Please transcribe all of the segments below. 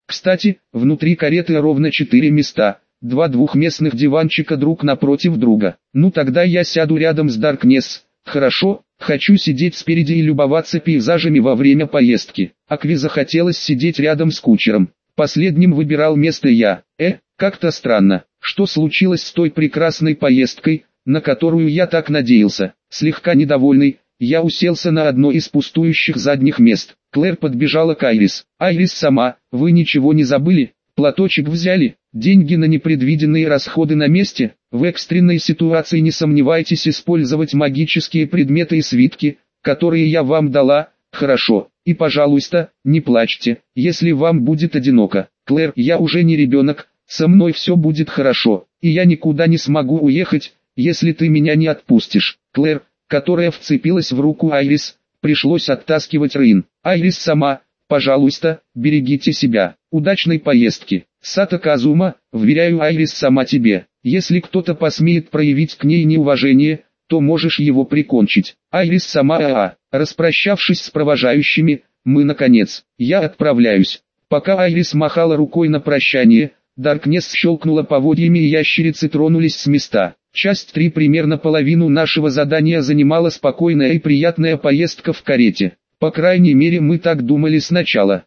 Кстати, внутри кареты ровно 4 места, два двухместных диванчика друг напротив друга. Ну тогда я сяду рядом с Даркнесс. Хорошо, хочу сидеть спереди и любоваться пейзажами во время поездки. Акви захотелось сидеть рядом с кучером. Последним выбирал место я. Как-то странно. Что случилось с той прекрасной поездкой, на которую я так надеялся? Слегка недовольный, я уселся на одно из пустующих задних мест. Клэр подбежала к Айрис. «Айрис сама, вы ничего не забыли? Платочек взяли? Деньги на непредвиденные расходы на месте? В экстренной ситуации не сомневайтесь использовать магические предметы и свитки, которые я вам дала, хорошо? И пожалуйста, не плачьте, если вам будет одиноко. Клэр, я уже не ребенок, со мной все будет хорошо, и я никуда не смогу уехать, если ты меня не отпустишь». Клэр, которая вцепилась в руку Айрис, пришлось оттаскивать Рейн. «Айрис сама, пожалуйста, берегите себя. Удачной поездки. Сато Казума, вверяю Айрис сама тебе. Если кто-то посмеет проявить к ней неуважение, то можешь его прикончить. Айрис сама Распрощавшись с провожающими, мы наконец. Я отправляюсь». Пока Айрис махала рукой на прощание, Даркнесс щелкнула поводьями и ящерицы тронулись с места. Часть 3 примерно половину нашего задания занимала спокойная и приятная поездка в карете. По крайней мере мы так думали сначала.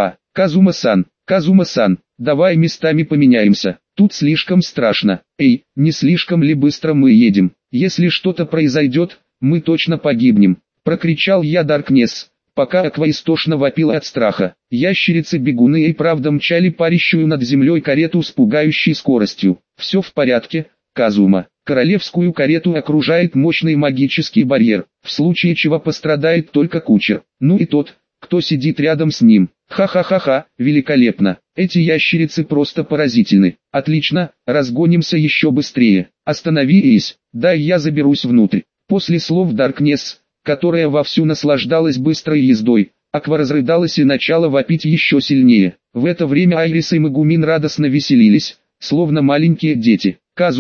Казума-сан, давай местами поменяемся. Тут слишком страшно. Не слишком ли быстро мы едем? Если что-то произойдет, мы точно погибнем. Прокричал я Даркнесс, пока Аква истошно вопила от страха. Ящерицы-бегуны и правда мчали парящую над землей карету с пугающей скоростью. Все в порядке, Казума. Королевскую карету окружает мощный магический барьер, в случае чего пострадает только кучер, ну и тот, кто сидит рядом с ним. Ха-ха-ха-ха, великолепно. Эти ящерицы просто поразительны. Отлично, разгонимся еще быстрее. Остановись, дай я заберусь внутрь. После слов Даркнесс, которая вовсю наслаждалась быстрой ездой, Аква разрыдалась и начала вопить еще сильнее. В это время Айрис и Магумин радостно веселились, словно маленькие дети.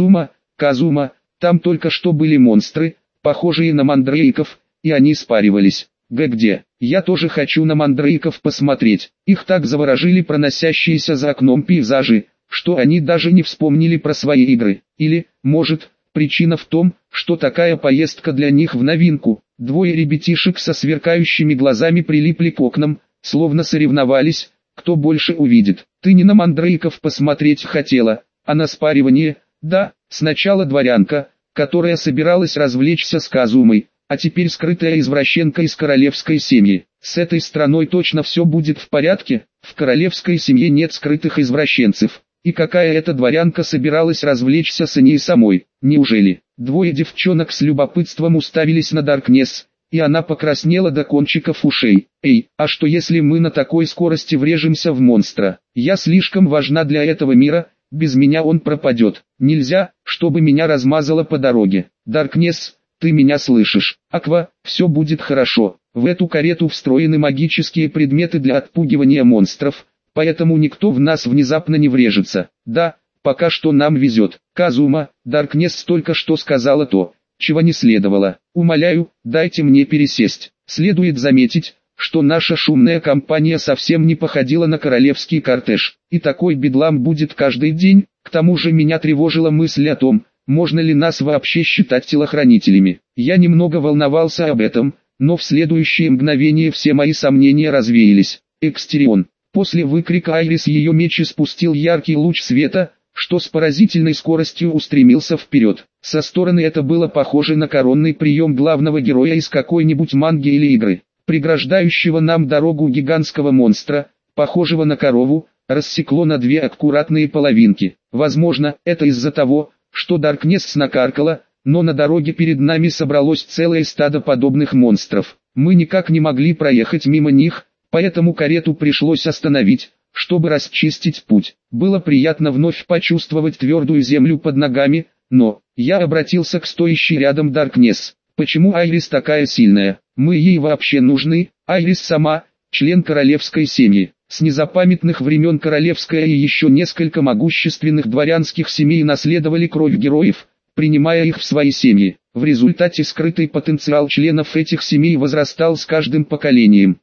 Казума, там только что были монстры, похожие на мандрейков, и они спаривались. Где? Я тоже хочу на мандрейков посмотреть. Их так заворожили проносящиеся за окном пейзажи, что они даже не вспомнили про свои игры. Или, может, причина в том, что такая поездка для них в новинку. Двое ребятишек со сверкающими глазами прилипли к окнам, словно соревновались, кто больше увидит. Ты не на мандрейков посмотреть хотела, а на спаривание? Да, сначала дворянка, которая собиралась развлечься с Казумой, а теперь скрытая извращенка из королевской семьи. С этой страной точно все будет в порядке, в королевской семье нет скрытых извращенцев. И какая эта дворянка собиралась развлечься с ней самой? Неужели? Двое девчонок с любопытством уставились на Даркнесс, и она покраснела до кончиков ушей. А что если мы на такой скорости врежемся в монстра? Я слишком важна для этого мира, без меня он пропадет. Нельзя, чтобы меня размазало по дороге. Даркнесс, ты меня слышишь? Аква, все будет хорошо. В эту карету встроены магические предметы для отпугивания монстров, поэтому никто в нас внезапно не врежется. Да, пока что нам везет. Казума, Даркнесс только что сказала то, чего не следовало. Умоляю, дайте мне пересесть. Следует заметить, что наша шумная компания совсем не походила на королевский кортеж, и такой бедлам будет каждый день. К тому же меня тревожила мысль о том, можно ли нас вообще считать телохранителями. Я немного волновался об этом, но в следующее мгновение все мои сомнения развеялись. Экстерион. После выкрика Айрис ее меч испустил яркий луч света, что с поразительной скоростью устремился вперед. Со стороны это было похоже на коронный прием главного героя из какой-нибудь манги или игры. Преграждающего нам дорогу гигантского монстра, похожего на корову, рассекло на две аккуратные половинки. Возможно, это из-за того, что Даркнесс накаркала, но на дороге перед нами собралось целое стадо подобных монстров. Мы никак не могли проехать мимо них, поэтому карету пришлось остановить, чтобы расчистить путь. Было приятно вновь почувствовать твердую землю под ногами, но я обратился к стоящей рядом Даркнесс. Почему Айрис такая сильная? Мы ей вообще нужны? Айрис сама, член королевской семьи. С незапамятных времен королевская и еще несколько могущественных дворянских семей наследовали кровь героев, принимая их в свои семьи. В результате скрытый потенциал членов этих семей возрастал с каждым поколением.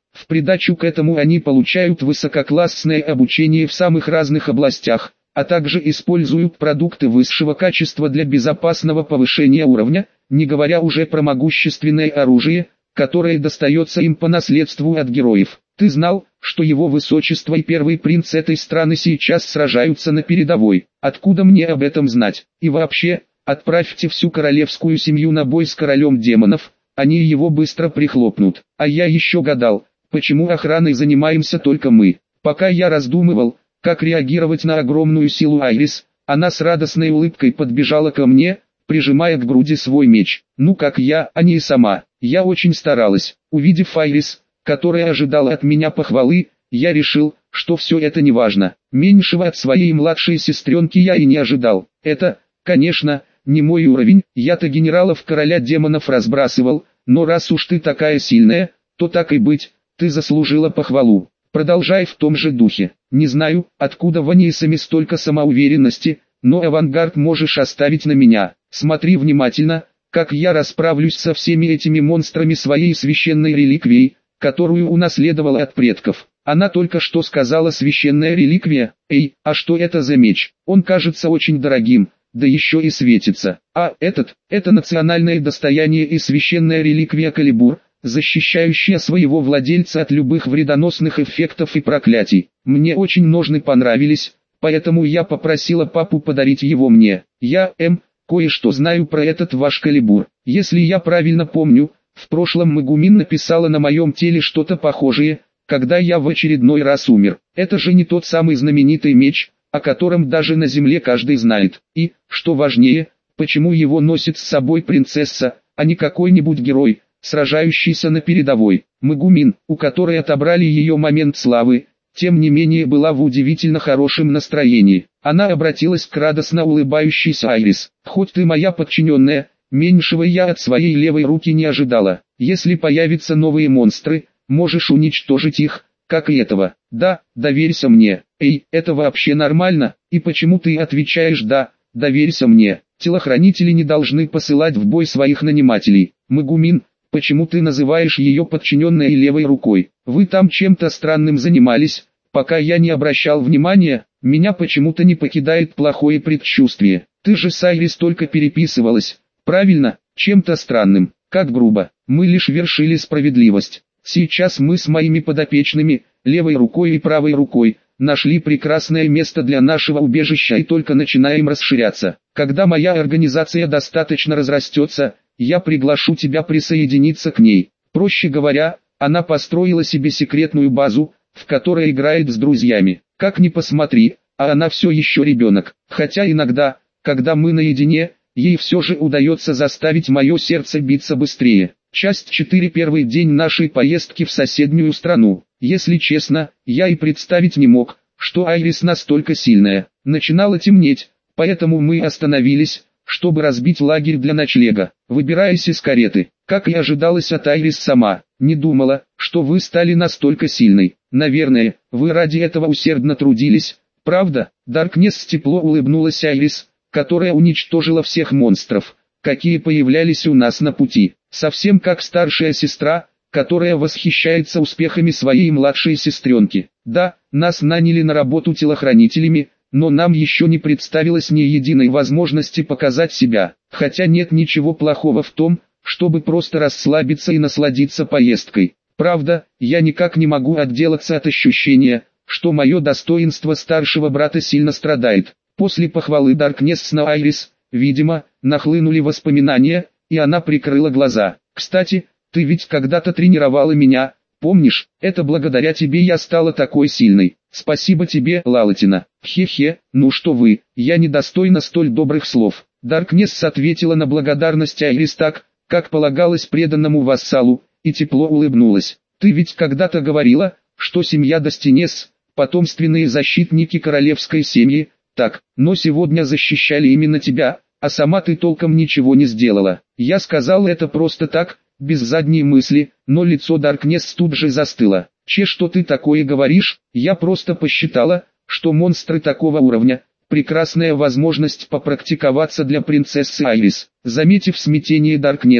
В придачу к этому они получают высококлассное обучение в самых разных областях, а также используют продукты высшего качества для безопасного повышения уровня, не говоря уже про могущественное оружие, которое достается им по наследству от героев. Ты знал, что его высочество и первый принц этой страны сейчас сражаются на передовой? Откуда мне об этом знать? И вообще, отправьте всю королевскую семью на бой с королем демонов, они его быстро прихлопнут. А я еще гадал, почему охраной занимаемся только мы. Пока я раздумывал, как реагировать на огромную силу Айрис, она с радостной улыбкой подбежала ко мне, прижимая к груди свой меч. Ну как я, а не сама. Я очень старалась. Увидев Айрис, которая ожидала от меня похвалы, я решил, что все это не важно. Меньшего от своей младшей сестренки я и не ожидал. Это, конечно, не мой уровень, я-то генералов короля демонов разбрасывал, но раз уж ты такая сильная, то так и быть, ты заслужила похвалу. Продолжай в том же духе. Не знаю, откуда в Анисаме столько самоуверенности, но авангард можешь оставить на меня. Смотри внимательно, как я расправлюсь со всеми этими монстрами своей священной реликвией, которую унаследовала от предков. Она только что сказала священная реликвия. Эй, а что это за меч? Он кажется очень дорогим, да еще и светится. А это национальное достояние и священная реликвия Калибур, защищающая своего владельца от любых вредоносных эффектов и проклятий. Мне очень ножны понравились, поэтому я попросила папу подарить его мне. Я, кое-что знаю про этот ваш Калибур. Если я правильно помню, в прошлом Мегумин написала на моем теле что-то похожее, когда я в очередной раз умер. Это же не тот самый знаменитый меч, о котором даже на земле каждый знает. И, что важнее, почему его носит с собой принцесса, а не какой-нибудь герой, сражающийся на передовой. Мегумин, у которой отобрали ее момент славы, тем не менее была в удивительно хорошем настроении. Она обратилась к радостно улыбающейся Айрис. «Хоть ты моя подчиненная, меньшего я от своей левой руки не ожидала. Если появятся новые монстры, можешь уничтожить их, как и этого. Да, доверься мне. Эй, это вообще нормально? И почему ты отвечаешь «да», доверься мне»? Телохранители не должны посылать в бой своих нанимателей. Мегумин, почему ты называешь ее подчиненной левой рукой? Вы там чем-то странным занимались, пока я не обращал внимания, меня почему-то не покидает плохое предчувствие. Ты же с Айрис только переписывалась, правильно? Чем-то странным, как грубо. Мы лишь вершили справедливость. Сейчас мы с моими подопечными, левой рукой и правой рукой, нашли прекрасное место для нашего убежища и только начинаем расширяться. Когда моя организация достаточно разрастется, я приглашу тебя присоединиться к ней. Проще говоря, она построила себе секретную базу, в которой играет с друзьями. Как ни посмотри, а она все еще ребенок. Хотя иногда, когда мы наедине, ей все же удается заставить мое сердце биться быстрее. Часть 4. Первый день нашей поездки в соседнюю страну. Если честно, я и представить не мог, что Айрис настолько сильная. Начинало темнеть, поэтому мы остановились, чтобы разбить лагерь для ночлега. Выбираясь из кареты, как и ожидалось от Айрис сама, не думала, что вы стали настолько сильной. Наверное, вы ради этого усердно трудились, правда? Даркнесс тепло улыбнулась Айрис, которая уничтожила всех монстров, какие появлялись у нас на пути. Совсем как старшая сестра, которая восхищается успехами своей младшей сестренки. Да, нас наняли на работу телохранителями, но нам еще не представилось ни единой возможности показать себя. Хотя нет ничего плохого в том, чтобы просто расслабиться и насладиться поездкой. Правда, я никак не могу отделаться от ощущения, что мое достоинство старшего брата сильно страдает. После похвалы Даркнесс на Айрис, видимо, нахлынули воспоминания, и она прикрыла глаза. «Кстати, ты ведь когда-то тренировала меня, помнишь? Это благодаря тебе я стала такой сильной. Спасибо тебе, Лалатина». «Хе-хе, ну что вы, я недостойна столь добрых слов». Даркнесс ответила на благодарность Айрис так, как полагалось преданному вассалу, и тепло улыбнулась. «Ты ведь когда-то говорила, что семья Достинес – потомственные защитники королевской семьи, так, но сегодня защищали именно тебя, а сама ты толком ничего не сделала». Я сказал это просто так, без задней мысли, но лицо Даркнесс тут же застыло. Что ты такое говоришь? Я просто посчитала, что монстры такого уровня – прекрасная возможность попрактиковаться для принцессы Айрис». Заметив смятение Даркнесс,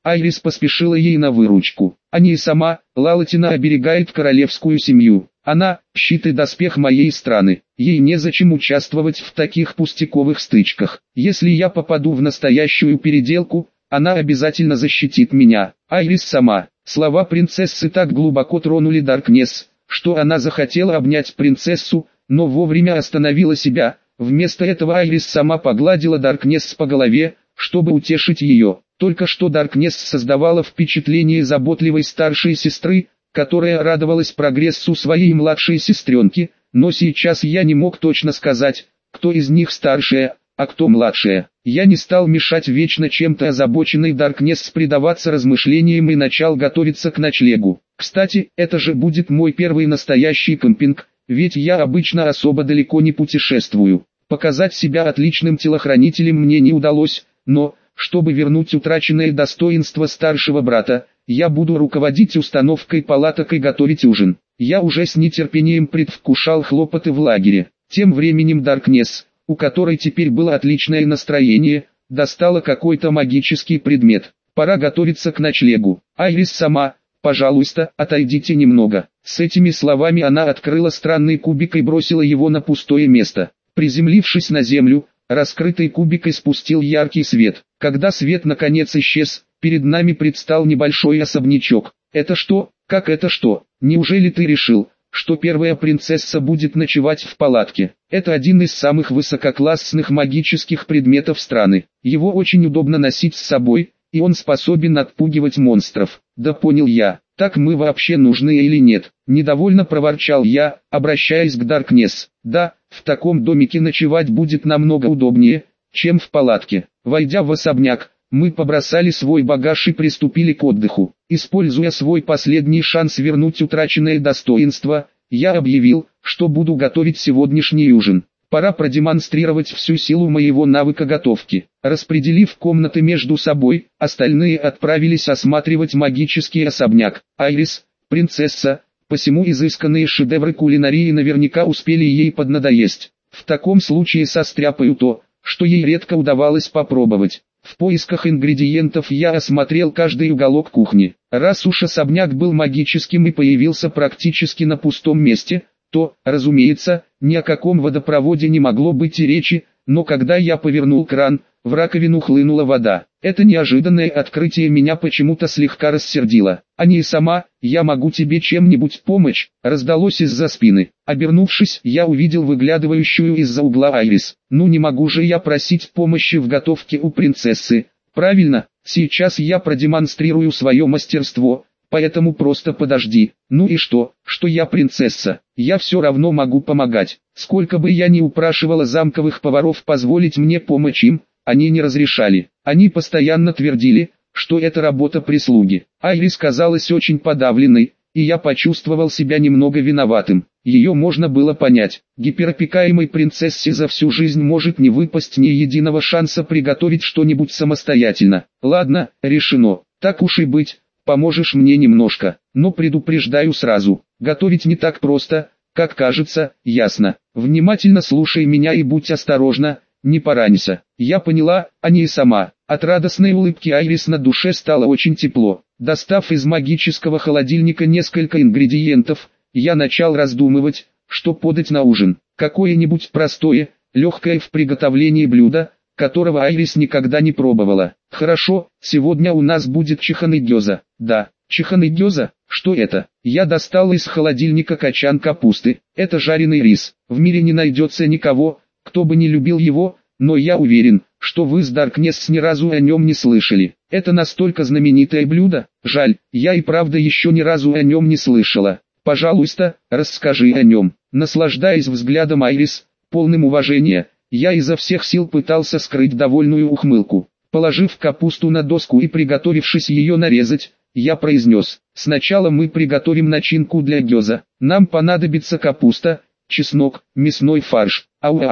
Айрис поспешила ей на выручку. Они и сама, Лалатина оберегает королевскую семью. Она – щит и доспех моей страны. Ей незачем участвовать в таких пустяковых стычках. Если я попаду в настоящую переделку, она обязательно защитит меня. Айрис сама. Слова принцессы так глубоко тронули Даркнесс, что она захотела обнять принцессу, но вовремя остановила себя. Вместо этого Айрис сама погладила Даркнесс по голове, чтобы утешить ее. Только что Даркнесс создавала впечатление заботливой старшей сестры, которая радовалась прогрессу своей младшей сестренки, но сейчас я не мог точно сказать, кто из них старшая, а кто младшая. Я не стал мешать вечно чем-то озабоченной Даркнесс предаваться размышлениям и начал готовиться к ночлегу. Кстати, это же будет мой первый настоящий кемпинг, ведь я обычно особо далеко не путешествую. Показать себя отличным телохранителем мне не удалось, но, чтобы вернуть утраченное достоинство старшего брата, я буду руководить установкой палаток и готовить ужин. Я уже с нетерпением предвкушал хлопоты в лагере. Тем временем Даркнесс, у которой теперь было отличное настроение, достала какой-то магический предмет. Пора готовиться к ночлегу. Айрис сама, пожалуйста, отойдите немного. С этими словами она открыла странный кубик и бросила его на пустое место. Приземлившись на землю, раскрытый кубик испустил яркий свет. Когда свет наконец исчез, перед нами предстал небольшой особнячок. Это что? Как это что? Неужели ты решил, что первая принцесса будет ночевать в палатке? Это один из самых высококлассных магических предметов страны. Его очень удобно носить с собой, и он способен отпугивать монстров. Да понял я, так мы вообще нужны или нет? Недовольно проворчал я, обращаясь к Даркнесс. Да, в таком домике ночевать будет намного удобнее, чем в палатке. Войдя в особняк, мы побросали свой багаж и приступили к отдыху. Используя свой последний шанс вернуть утраченное достоинство, я объявил, что буду готовить сегодняшний ужин. Пора продемонстрировать всю силу моего навыка готовки. Распределив комнаты между собой, остальные отправились осматривать магический особняк. Айрис, принцесса, посему изысканные шедевры кулинарии наверняка успели ей поднадоесть. В таком случае состряпаю то, что ей редко удавалось попробовать. В поисках ингредиентов я осмотрел каждый уголок кухни. Раз уж особняк был магическим и появился практически на пустом месте, то, разумеется, ни о каком водопроводе не могло быть и речи, но когда я повернул кран, в раковину хлынула вода. Это неожиданное открытие меня почему-то слегка рассердило. «А не сама, я могу тебе чем-нибудь помочь?» раздалось из-за спины. Обернувшись, я увидел выглядывающую из-за угла Айрис. «Ну не могу же я просить помощи в готовке у принцессы. Правильно, сейчас я продемонстрирую свое мастерство. Поэтому просто подожди. Ну и что я принцесса? Я все равно могу помогать. Сколько бы я ни упрашивала замковых поваров позволить мне помочь им, они не разрешали. Они постоянно твердили, что это работа прислуги. Айрис казалась очень подавленной, и я почувствовал себя немного виноватым. Ее можно было понять. Гиперопекаемой принцессе за всю жизнь может не выпасть ни единого шанса приготовить что-нибудь самостоятельно. Ладно, решено. Так уж и быть. Поможешь мне немножко, но предупреждаю сразу, готовить не так просто, как кажется, ясно. Внимательно слушай меня и будь осторожна, не поранься. Я поняла, а не и сама. От радостной улыбки Айрис на душе стало очень тепло. Достав из магического холодильника несколько ингредиентов, я начал раздумывать, что подать на ужин. Какое-нибудь простое, легкое в приготовлении блюдо, которого Айрис никогда не пробовала. Хорошо, сегодня у нас будет чаханы гёза. Да, чаханы гёза, что это? Я достал из холодильника качан капусты. Это жареный рис. В мире не найдется никого, кто бы не любил его, но я уверен, что вы с Даркнесс ни разу о нем не слышали. Это настолько знаменитое блюдо, жаль, я и правда еще ни разу о нем не слышала. Пожалуйста, расскажи о нем. Наслаждаясь взглядом Айрис, полным уважения, я изо всех сил пытался скрыть довольную ухмылку. Положив капусту на доску и приготовившись ее нарезать, я произнес: «Сначала мы приготовим начинку для гёза. Нам понадобится капуста, чеснок, мясной фарш,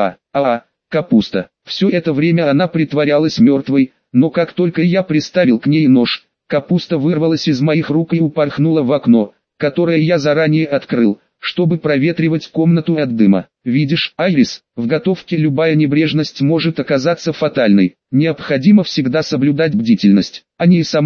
капуста». Все это время она притворялась мертвой, но как только я приставил к ней нож, капуста вырвалась из моих рук и упорхнула в окно, которое я заранее открыл, чтобы проветривать комнату от дыма. Видишь, Айрис, в готовке любая небрежность может оказаться фатальной. Необходимо всегда соблюдать бдительность. А не и сама,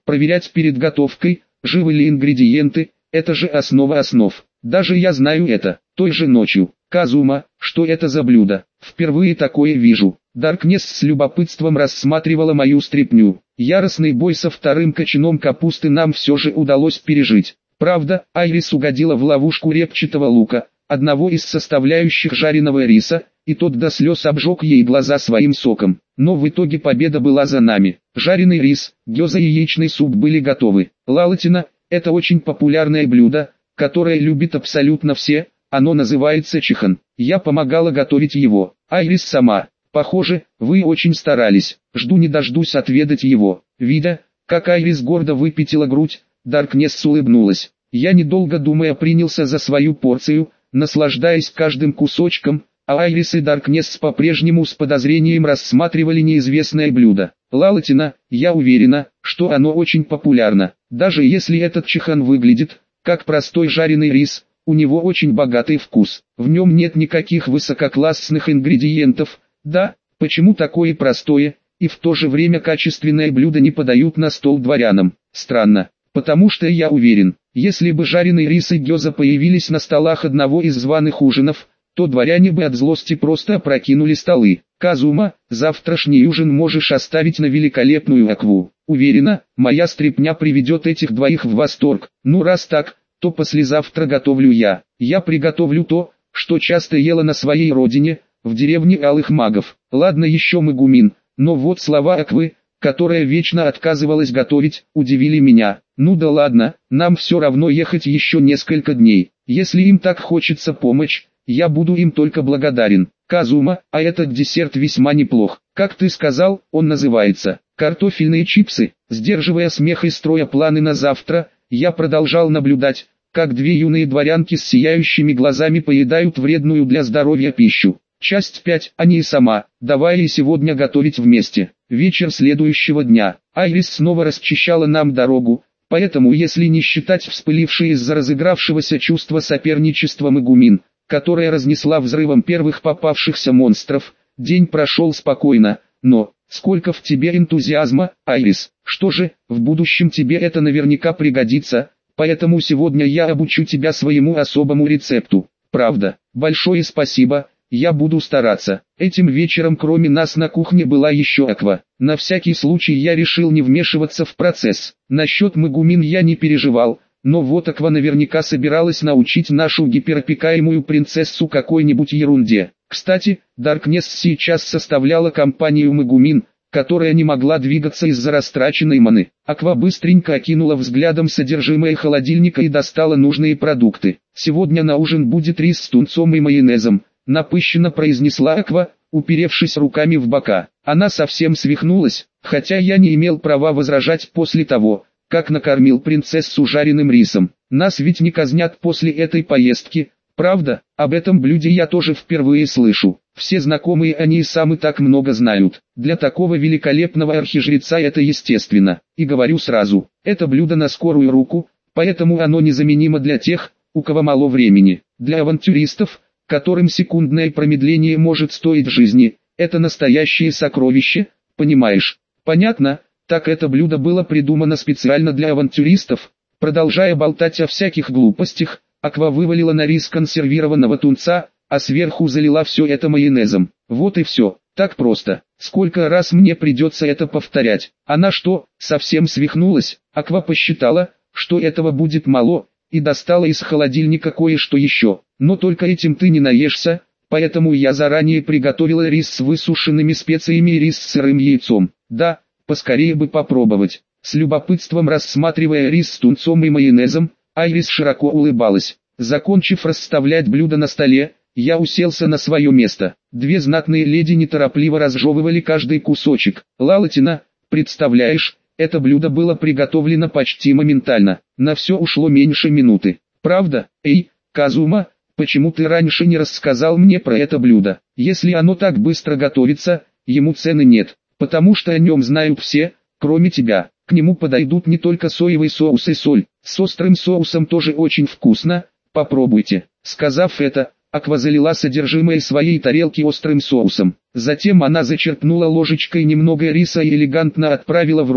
проверять перед готовкой, живы ли ингредиенты, это же основа основ. Даже я знаю это. Той же ночью. Казума, что это за блюдо? Впервые такое вижу. Даркнесс с любопытством рассматривала мою стряпню. Яростный бой со вторым кочаном капусты нам все же удалось пережить. Правда, Айрис угодила в ловушку репчатого лука, одного из составляющих жареного риса, и тот до слез обжег ей глаза своим соком. Но в итоге победа была за нами. Жареный рис, гёза и яичный суп были готовы. Лалатина – это очень популярное блюдо, которое любят абсолютно все, оно называется чихан. Я помогала готовить его. Айрис сама. Похоже, вы очень старались. Жду не дождусь отведать его. Видя, как Айрис гордо выпятила грудь, Даркнесс улыбнулась. Я, недолго думая, принялся за свою порцию, наслаждаясь каждым кусочком, а Айрис и Даркнесс по-прежнему с подозрением рассматривали неизвестное блюдо. Лалатина, я уверена, что оно очень популярно. Даже если этот чихан выглядит, как простой жареный рис, у него очень богатый вкус. В нем нет никаких высококлассных ингредиентов. Да, почему такое простое, и в то же время качественное блюдо не подают на стол дворянам? Странно, потому что я уверен, если бы жареный рис и гёза появились на столах одного из званых ужинов, то дворяне бы от злости просто опрокинули столы. Казума, завтрашний ужин можешь оставить на великолепную акву. Уверена, моя стряпня приведет этих двоих в восторг. Ну раз так, то послезавтра готовлю я. Я приготовлю то, что часто ела на своей родине, в деревне Алых Магов. Ладно еще Мегумин, но вот слова Аквы, которая вечно отказывалась готовить, удивили меня. Ну да ладно, нам все равно ехать еще несколько дней. Если им так хочется помочь, я буду им только благодарен. Казума, а этот десерт весьма неплох. Как ты сказал, он называется картофельные чипсы. Сдерживая смех и строя планы на завтра, я продолжал наблюдать, как две юные дворянки с сияющими глазами поедают вредную для здоровья пищу. Часть 5. Они и сама. Давай и сегодня готовить вместе. Вечер следующего дня. Айрис снова расчищала нам дорогу, поэтому если не считать вспылившие из-за разыгравшегося чувства соперничества Мегумин, которая разнесла взрывом первых попавшихся монстров, день прошел спокойно, но, сколько в тебе энтузиазма, Айрис, что же, в будущем тебе это наверняка пригодится, поэтому сегодня я обучу тебя своему особому рецепту. Правда, большое спасибо. Я буду стараться. Этим вечером кроме нас на кухне была еще Аква. На всякий случай я решил не вмешиваться в процесс. Насчет Мегумин я не переживал, но вот Аква наверняка собиралась научить нашу гиперопекаемую принцессу какой-нибудь ерунде. Кстати, Даркнесс сейчас составляла компанию Мегумин, которая не могла двигаться из-за растраченной маны. Аква быстренько окинула взглядом содержимое холодильника и достала нужные продукты. Сегодня на ужин будет рис с тунцом и майонезом. Напыщенно произнесла Аква, уперевшись руками в бока. Она совсем свихнулась, хотя я не имел права возражать после того, как накормил принцессу жареным рисом. Нас ведь не казнят после этой поездки, правда? Об этом блюде я тоже впервые слышу. Все знакомые они и сами так много знают. Для такого великолепного архижреца это естественно. И говорю сразу, это блюдо на скорую руку, поэтому оно незаменимо для тех, у кого мало времени. Для авантюристов, которым секундное промедление может стоить жизни, это настоящее сокровище, понимаешь? Понятно, так это блюдо было придумано специально для авантюристов. Продолжая болтать о всяких глупостях, Аква вывалила на рис консервированного тунца, а сверху залила все это майонезом. Вот и все, так просто. Сколько раз мне придется это повторять? Она что, совсем свихнулась? Аква посчитала, что этого будет мало, и достала из холодильника кое-что еще. Но только этим ты не наешься, поэтому я заранее приготовила рис с высушенными специями и рис с сырым яйцом. Да, поскорее бы попробовать. С любопытством рассматривая рис с тунцом и майонезом, Айрис широко улыбалась. Закончив расставлять блюда на столе, я уселся на свое место. Две знатные леди неторопливо разжевывали каждый кусочек. Лалатина, представляешь, это блюдо было приготовлено почти моментально. На все ушло меньше минуты. Правда? Эй, Казума, почему ты раньше не рассказал мне про это блюдо? Если оно так быстро готовится, ему цены нет, потому что о нем знают все, кроме тебя. К нему подойдут не только соевый соус и соль, с острым соусом тоже очень вкусно, попробуйте. Сказав это, Аква залила содержимое своей тарелки острым соусом. Затем она зачерпнула ложечкой немного риса и элегантно отправила в рот,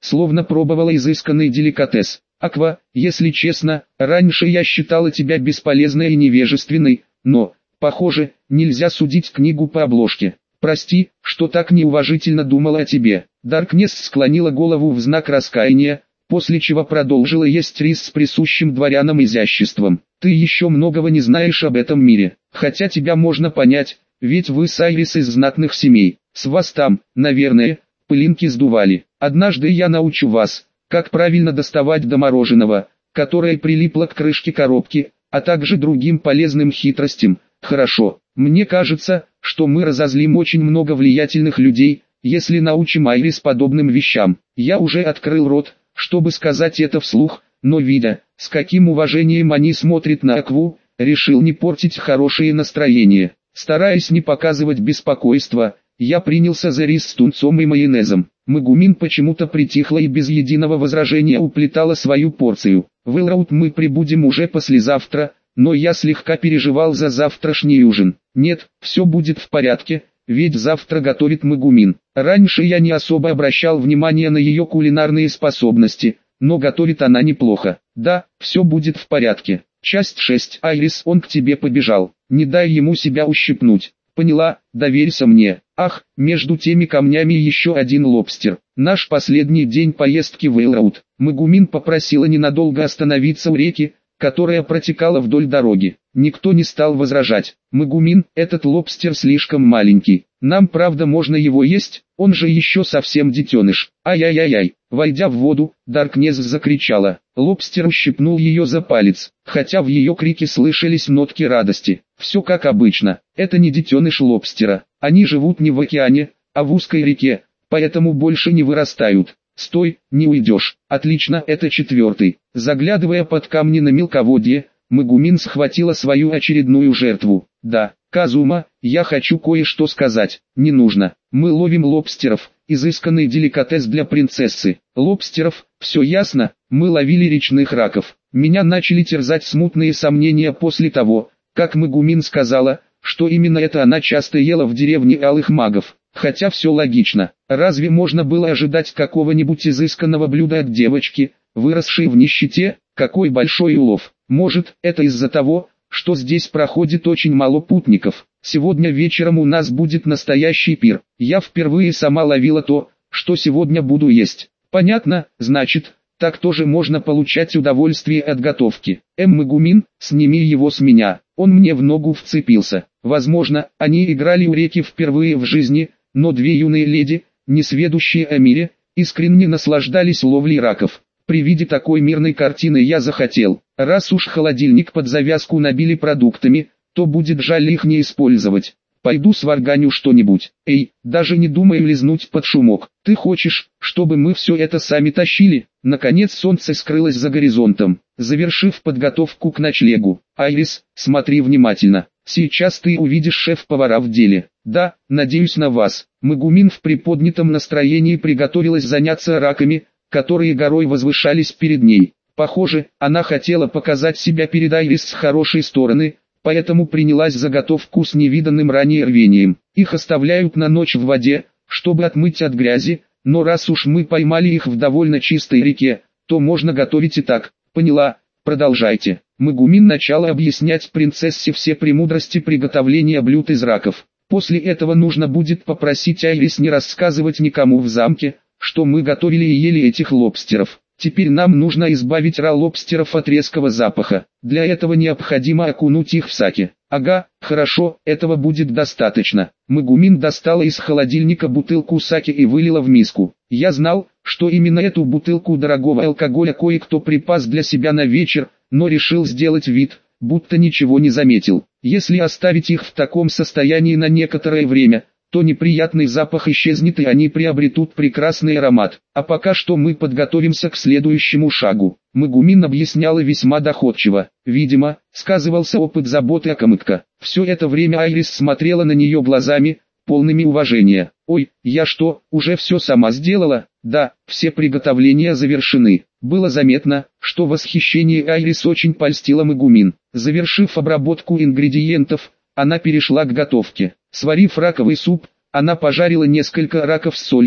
словно пробовала изысканный деликатес. Аква, если честно, раньше я считала тебя бесполезной и невежественной, но, похоже, нельзя судить книгу по обложке. Прости, что так неуважительно думала о тебе. Даркнесс склонила голову в знак раскаяния, после чего продолжила есть рис с присущим дворянам изяществом. Ты еще многого не знаешь об этом мире, хотя тебя можно понять, ведь вы с Айрис из знатных семей. С вас там, наверное, пылинки сдували. Однажды я научу вас, как правильно доставать до мороженого, которое прилипло к крышке коробки, а также другим полезным хитростям. Хорошо, мне кажется, что мы разозлим очень много влиятельных людей, если научим Айрис подобным вещам. Я уже открыл рот, чтобы сказать это вслух, но видя, с каким уважением они смотрят на Акву, решил не портить хорошее настроение. Стараясь не показывать беспокойства, я принялся за рис с тунцом и майонезом. Мегумин почему-то притихла и без единого возражения уплетала свою порцию. В Элроуд мы прибудем уже послезавтра, но я слегка переживал за завтрашний ужин. Нет, все будет в порядке, ведь завтра готовит Мегумин. Раньше я не особо обращал внимание на ее кулинарные способности, но готовит она неплохо. Да, все будет в порядке. Часть 6. Айрис, он к тебе побежал. Не дай ему себя ущипнуть. Поняла, доверься мне. Ах, между теми камнями еще один лобстер. Наш последний день поездки в Элроуд. Мегумин попросила ненадолго остановиться у реки, которая протекала вдоль дороги. Никто не стал возражать. Мегумин, этот лобстер слишком маленький. Нам правда можно его есть, он же еще совсем детеныш. Ай-яй-яй-яй. Войдя в воду, Даркнесс закричала. Лобстер ущипнул ее за палец, хотя в ее крике слышались нотки радости. Все как обычно, это не детеныш лобстера. Они живут не в океане, а в узкой реке, поэтому больше не вырастают. Стой, не уйдешь. Отлично, это четвертый. Заглядывая под камни на мелководье, Мегумин схватила свою очередную жертву. Да, Казума, я хочу кое-что сказать. Не нужно. Мы ловим лобстеров, изысканный деликатес для принцессы. Лобстеров, все ясно, мы ловили речных раков. Меня начали терзать смутные сомнения после того, как Мегумин сказала, что именно это она часто ела в деревне алых магов. Хотя все логично. Разве можно было ожидать какого-нибудь изысканного блюда от девочки, выросшей в нищете? Какой большой улов. Может, это из-за того, что здесь проходит очень мало путников. Сегодня вечером у нас будет настоящий пир. Я впервые сама ловила то, что сегодня буду есть. Понятно, значит, так тоже можно получать удовольствие от готовки. Мегумин, сними его с меня. Он мне в ногу вцепился. Возможно, они играли у реки впервые в жизни, но две юные леди, несведущие о мире, искренне наслаждались ловлей раков. При виде такой мирной картины я захотел, раз уж холодильник под завязку набили продуктами, то будет жаль их не использовать. Пойду сварганю что-нибудь. Эй, даже не думай лизнуть под шумок. Ты хочешь, чтобы мы все это сами тащили? Наконец солнце скрылось за горизонтом, завершив подготовку к ночлегу. Айрис, смотри внимательно. Сейчас ты увидишь шеф-повара в деле. Да, надеюсь на вас. Мегумин в приподнятом настроении приготовилась заняться раками, которые горой возвышались перед ней. Похоже, она хотела показать себя перед Айрис с хорошей стороны, поэтому принялась за готовку с невиданным ранее рвением. Их оставляют на ночь в воде, чтобы отмыть от грязи, но раз уж мы поймали их в довольно чистой реке, то можно готовить и так. Поняла, продолжайте. Мегумин начала объяснять принцессе все премудрости приготовления блюд из раков. После этого нужно будет попросить Айрис не рассказывать никому в замке, что мы готовили и ели этих лобстеров. Теперь нам нужно избавить лобстеров от резкого запаха. Для этого необходимо окунуть их в саке. Ага, хорошо, этого будет достаточно. Мегумин достала из холодильника бутылку саке и вылила в миску. Я знал, что именно эту бутылку дорогого алкоголя кое-кто припас для себя на вечер, но решил сделать вид, будто ничего не заметил. Если оставить их в таком состоянии на некоторое время, то неприятный запах исчезнет и они приобретут прекрасный аромат. А пока что мы подготовимся к следующему шагу. Мегумин объясняла весьма доходчиво. Видимо, сказывался опыт заботы о Камыкко. Все это время Айрис смотрела на нее глазами, полными уважения. Ой, я что, уже все сама сделала? Да, все приготовления завершены. Было заметно, что восхищение Айрис очень польстило Мегумин. Завершив обработку ингредиентов, она перешла к готовке. Сварив раковый суп, она пожарила несколько раков с солью,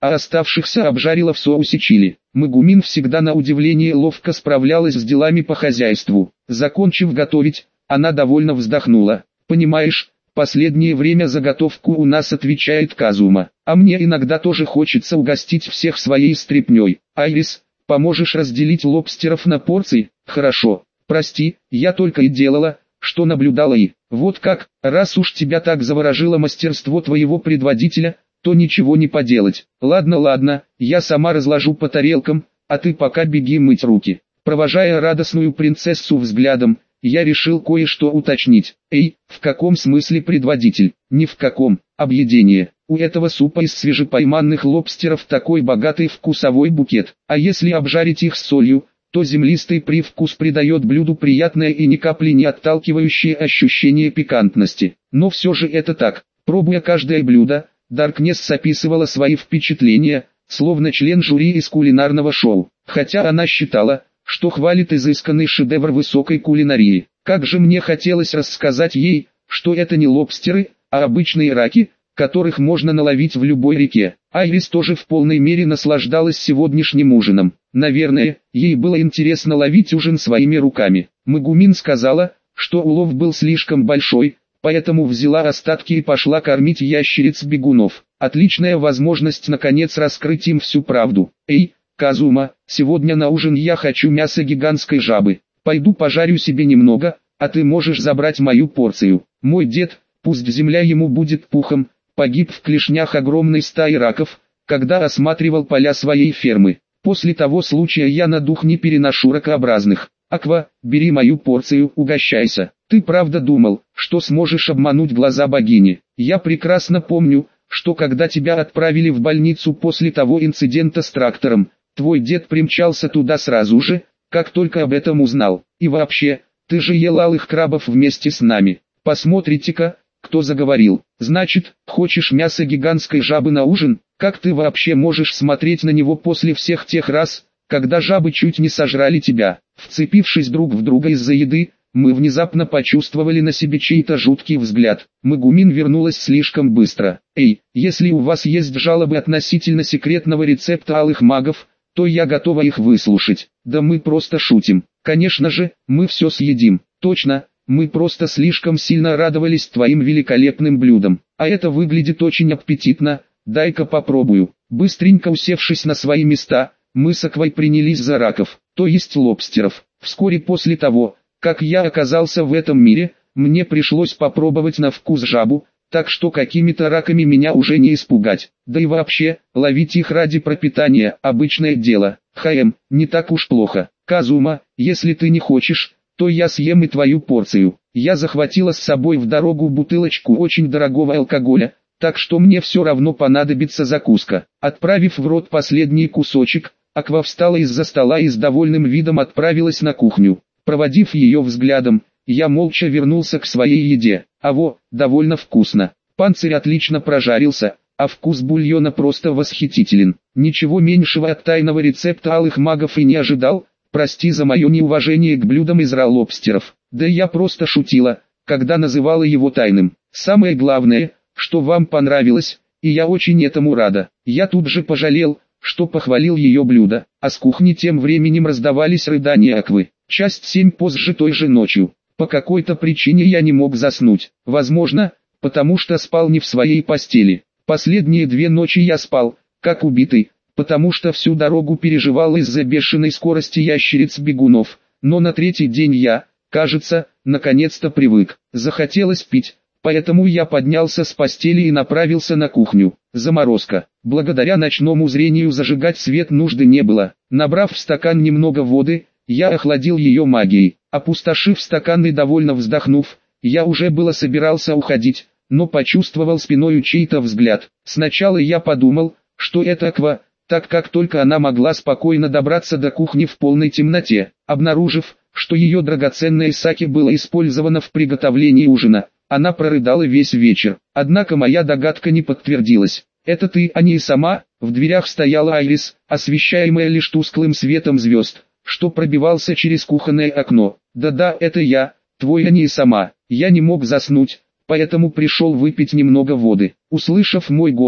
а оставшихся обжарила в соусе чили. Магумин всегда на удивление ловко справлялась с делами по хозяйству. Закончив готовить, она довольно вздохнула. «Понимаешь, последнее время за готовку у нас отвечает Казума, а мне иногда тоже хочется угостить всех своей стряпнёй. Айрис, поможешь разделить лобстеров на порции?» «Хорошо. Прости, я только и делала, что наблюдала и...» «Вот как, раз уж тебя так заворожило мастерство твоего предводителя, то ничего не поделать. Ладно, ладно, я сама разложу по тарелкам, а ты пока беги мыть руки». Провожая радостную принцессу взглядом, я решил кое-что уточнить. «Эй, в каком смысле предводитель?» «Ни в каком. Объедение. У этого супа из свежепойманных лобстеров такой богатый вкусовой букет. А если обжарить их с солью, то землистый привкус придает блюду приятное и ни капли не отталкивающее ощущение пикантности. Но все же это так. Пробуя каждое блюдо, Даркнесс описывала свои впечатления, словно член жюри из кулинарного шоу. Хотя она считала, что хвалит изысканный шедевр высокой кулинарии. Как же мне хотелось рассказать ей, что это не лобстеры, а обычные раки, которых можно наловить в любой реке. Айрис тоже в полной мере наслаждалась сегодняшним ужином. Наверное, ей было интересно ловить ужин своими руками. Магумин сказала, что улов был слишком большой, поэтому взяла остатки и пошла кормить ящериц-бегунов. Отличная возможность наконец раскрыть им всю правду. «Эй, Казума, сегодня на ужин я хочу мясо гигантской жабы. Пойду пожарю себе немного, а ты можешь забрать мою порцию». Мой дед, пусть земля ему будет пухом, погиб в клешнях огромной стаи раков, когда осматривал поля своей фермы. После того случая я на дух не переношу ракообразных. «Аква, бери мою порцию, угощайся. Ты правда думал, что сможешь обмануть глаза богини? Я прекрасно помню, что когда тебя отправили в больницу после того инцидента с трактором, твой дед примчался туда сразу же, как только об этом узнал. И вообще, ты же ел алых крабов вместе с нами. Посмотрите-ка, кто заговорил. Значит, хочешь мясо гигантской жабы на ужин? Как ты вообще можешь смотреть на него после всех тех раз, когда жабы чуть не сожрали тебя?» Вцепившись друг в друга из-за еды, мы внезапно почувствовали на себе чей-то жуткий взгляд. Магумин вернулась слишком быстро. «Эй, если у вас есть жалобы относительно секретного рецепта алых магов, то я готова их выслушать». «Да мы просто шутим. Конечно же, мы все съедим». «Точно, мы просто слишком сильно радовались твоим великолепным блюдам. А это выглядит очень аппетитно, дай-ка попробую». Быстренько усевшись на свои места, мы с Аквой принялись за раков, то есть лобстеров. Вскоре после того, как я оказался в этом мире, мне пришлось попробовать на вкус жабу, так что какими-то раками меня уже не испугать. Да и вообще, ловить их ради пропитания – обычное дело. Не так уж плохо. Казума, если ты не хочешь, то я съем и твою порцию. Я захватила с собой в дорогу бутылочку очень дорогого алкоголя, так что мне все равно понадобится закуска. Отправив в рот последний кусочек, Аква встала из-за стола и с довольным видом отправилась на кухню. Проводив ее взглядом, я молча вернулся к своей еде. Довольно вкусно. Панцирь отлично прожарился, а вкус бульона просто восхитителен. Ничего меньшего от тайного рецепта алых магов и не ожидал. Прости за мое неуважение к блюдам из лобстеров. Да я просто шутила, когда называла его тайным. Самое главное, что вам понравилось, и я очень этому рада. Я тут же пожалел, что похвалил ее блюдо, а с кухни тем временем раздавались рыдания Аквы. Часть 7 позже той же ночью. По какой-то причине я не мог заснуть. Возможно, потому что спал не в своей постели. Последние 2 ночи я спал, как убитый, потому что всю дорогу переживал из-за бешеной скорости ящериц-бегунов. Но на 3-й день я, кажется, наконец-то привык. Захотелось пить. Поэтому я поднялся с постели и направился на кухню. Заморозка. Благодаря ночному зрению зажигать свет нужды не было. Набрав в стакан немного воды, я охладил ее магией. Опустошив стакан и довольно вздохнув, я уже было собирался уходить, но почувствовал спиною чей-то взгляд. Сначала я подумал, что это Аква, так как только она могла спокойно добраться до кухни в полной темноте. Обнаружив, что ее драгоценное саке было использовано в приготовлении ужина, она прорыдала весь вечер. Однако моя догадка не подтвердилась. «Это ты, а не сама?» В дверях стояла Айрис, освещаемая лишь тусклым светом звезд, что пробивался через кухонное окно. «Да-да, это я, твой, а не сама. Я не мог заснуть, поэтому пришел выпить немного воды». Услышав мой голос,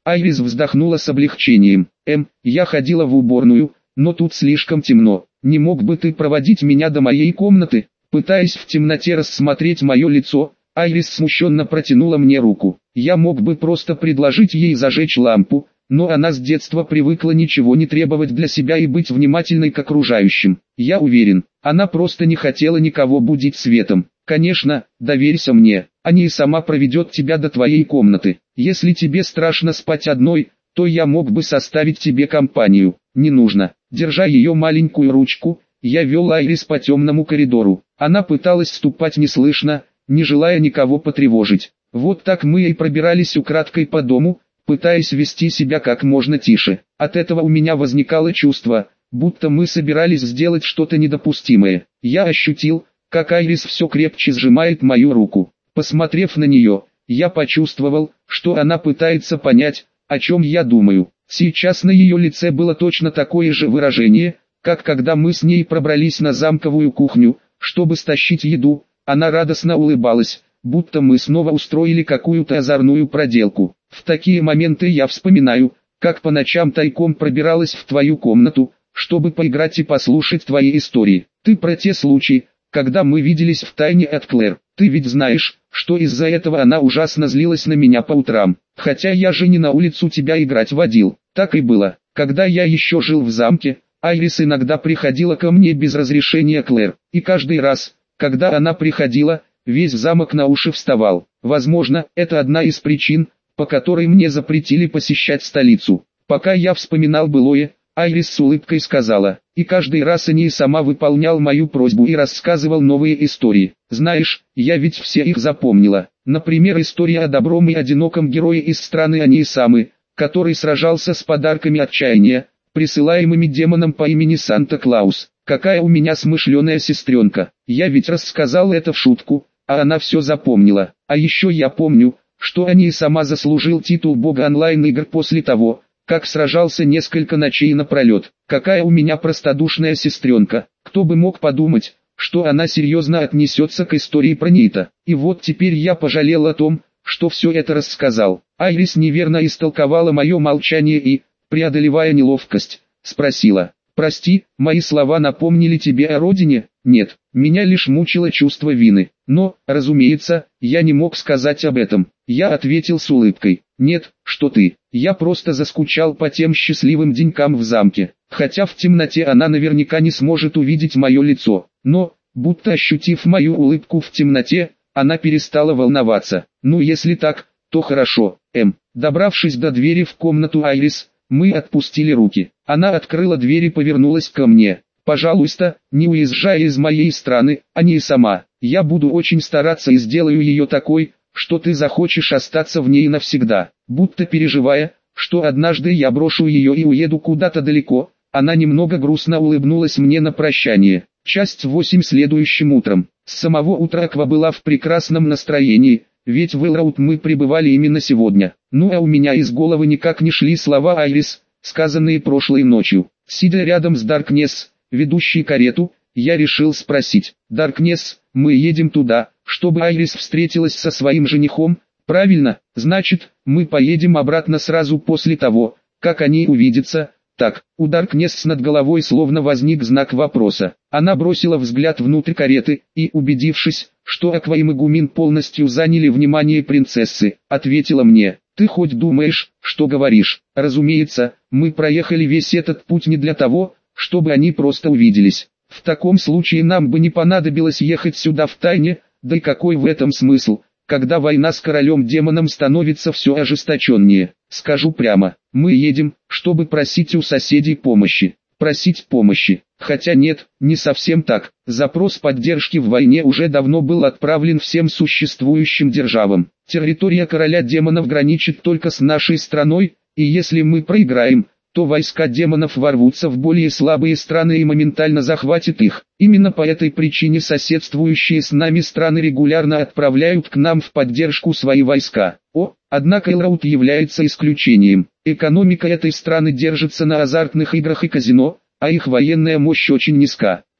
Айрис вздохнула с облегчением. Я ходила в уборную, но тут слишком темно. Не мог бы ты проводить меня до моей комнаты? Пытаясь в темноте рассмотреть мое лицо, Айрис смущенно протянула мне руку. Я мог бы просто предложить ей зажечь лампу, но она с детства привыкла ничего не требовать для себя и быть внимательной к окружающим. Я уверен, она просто не хотела никого будить светом. Конечно, доверься мне, Ани сама проведет тебя до твоей комнаты. Если тебе страшно спать одной, то я мог бы составить тебе компанию. Не нужно. Держа ее маленькую ручку, я вел Айрис по темному коридору. Она пыталась ступать неслышно, не желая никого потревожить. Вот так мы и пробирались украдкой по дому, пытаясь вести себя как можно тише. От этого у меня возникало чувство, будто мы собирались сделать что-то недопустимое. Я ощутил, как Айрис все крепче сжимает мою руку. Посмотрев на нее, я почувствовал, что она пытается понять, о чем я думаю. Сейчас на ее лице было точно такое же выражение, как когда мы с ней пробрались на замковую кухню, чтобы стащить еду. Она радостно улыбалась, будто мы снова устроили какую-то озорную проделку. В такие моменты я вспоминаю, как по ночам тайком пробиралась в твою комнату, чтобы поиграть и послушать твои истории. Ты про те случаи, когда мы виделись втайне от Клэр. Ты ведь знаешь, что из-за этого она ужасно злилась на меня по утрам. Хотя я же не на улицу тебя играть водил. Так и было. Когда я еще жил в замке, Айрис иногда приходила ко мне без разрешения Клэр. И каждый раз, когда она приходила, весь замок на уши вставал. Возможно, это одна из причин, по которой мне запретили посещать столицу. Пока я вспоминал былое, Айрис с улыбкой сказала, и каждый раз Ани сама выполнял мою просьбу и рассказывал новые истории. Знаешь, я ведь все их запомнила. Например, история о добром и одиноком герое из страны Анисамы, который сражался с подарками отчаяния, присылаемыми демоном по имени Санта-Клаус. Какая у меня смышленая сестренка. Я ведь рассказал это в шутку, а она все запомнила. А еще я помню, что Ани сама заслужил титул бога онлайн-игр после того, как сражался несколько ночей напролет. Какая у меня простодушная сестренка. Кто бы мог подумать, что она серьезно отнесется к истории про Нита. И вот теперь я пожалел о том, что все это рассказал. Айрис неверно истолковала мое молчание и, преодолевая неловкость, спросила: «Прости, мои слова напомнили тебе о родине?» «Нет, меня лишь мучило чувство вины. Но, разумеется, я не мог сказать об этом». Я ответил с улыбкой: «Нет, что ты, я просто заскучал по тем счастливым денькам в замке». Хотя в темноте она наверняка не сможет увидеть мое лицо. Но, будто ощутив мою улыбку в темноте, она перестала волноваться. «Ну если так, то хорошо, Добравшись до двери в комнату Айрис, мы отпустили руки. Она открыла дверь и повернулась ко мне. «Пожалуйста, не уезжай из моей страны, а не сама. Я буду очень стараться и сделаю ее такой, что ты захочешь остаться в ней навсегда». Будто переживая, что однажды я брошу ее и уеду куда-то далеко, она немного грустно улыбнулась мне на прощание. Часть 8. Следующим утром. С самого утра Аква была в прекрасном настроении, ведь в Элроуд мы прибывали именно сегодня. Ну а у меня из головы никак не шли слова Айрис, сказанные прошлой ночью. Сидя рядом с Даркнесс, ведущей карету, я решил спросить: «Даркнесс, мы едем туда, чтобы Айрис встретилась со своим женихом, правильно? Значит, мы поедем обратно сразу после того, как они увидятся?» Так, у Даркнесс над головой словно возник знак вопроса. Она бросила взгляд внутрь кареты и, убедившись, что Аква и Мегумин полностью заняли внимание принцессы, ответила мне: «Ты хоть думаешь, что говоришь? Разумеется, мы проехали весь этот путь не для того, чтобы они просто увиделись. В таком случае нам бы не понадобилось ехать сюда втайне, да и какой в этом смысл, когда война с королем-демоном становится все ожесточеннее. Скажу прямо, мы едем, чтобы просить у соседей помощи». Просить помощи. Хотя нет, не совсем так. Запрос поддержки в войне уже давно был отправлен всем существующим державам. Территория короля демонов граничит только с нашей страной, и если мы проиграем, то войска демонов ворвутся в более слабые страны и моментально захватят их. Именно по этой причине соседствующие с нами страны регулярно отправляют к нам в поддержку свои войска. Однако Элроуд является исключением. Экономика этой страны держится на азартных играх и казино, а их военная мощь очень низка.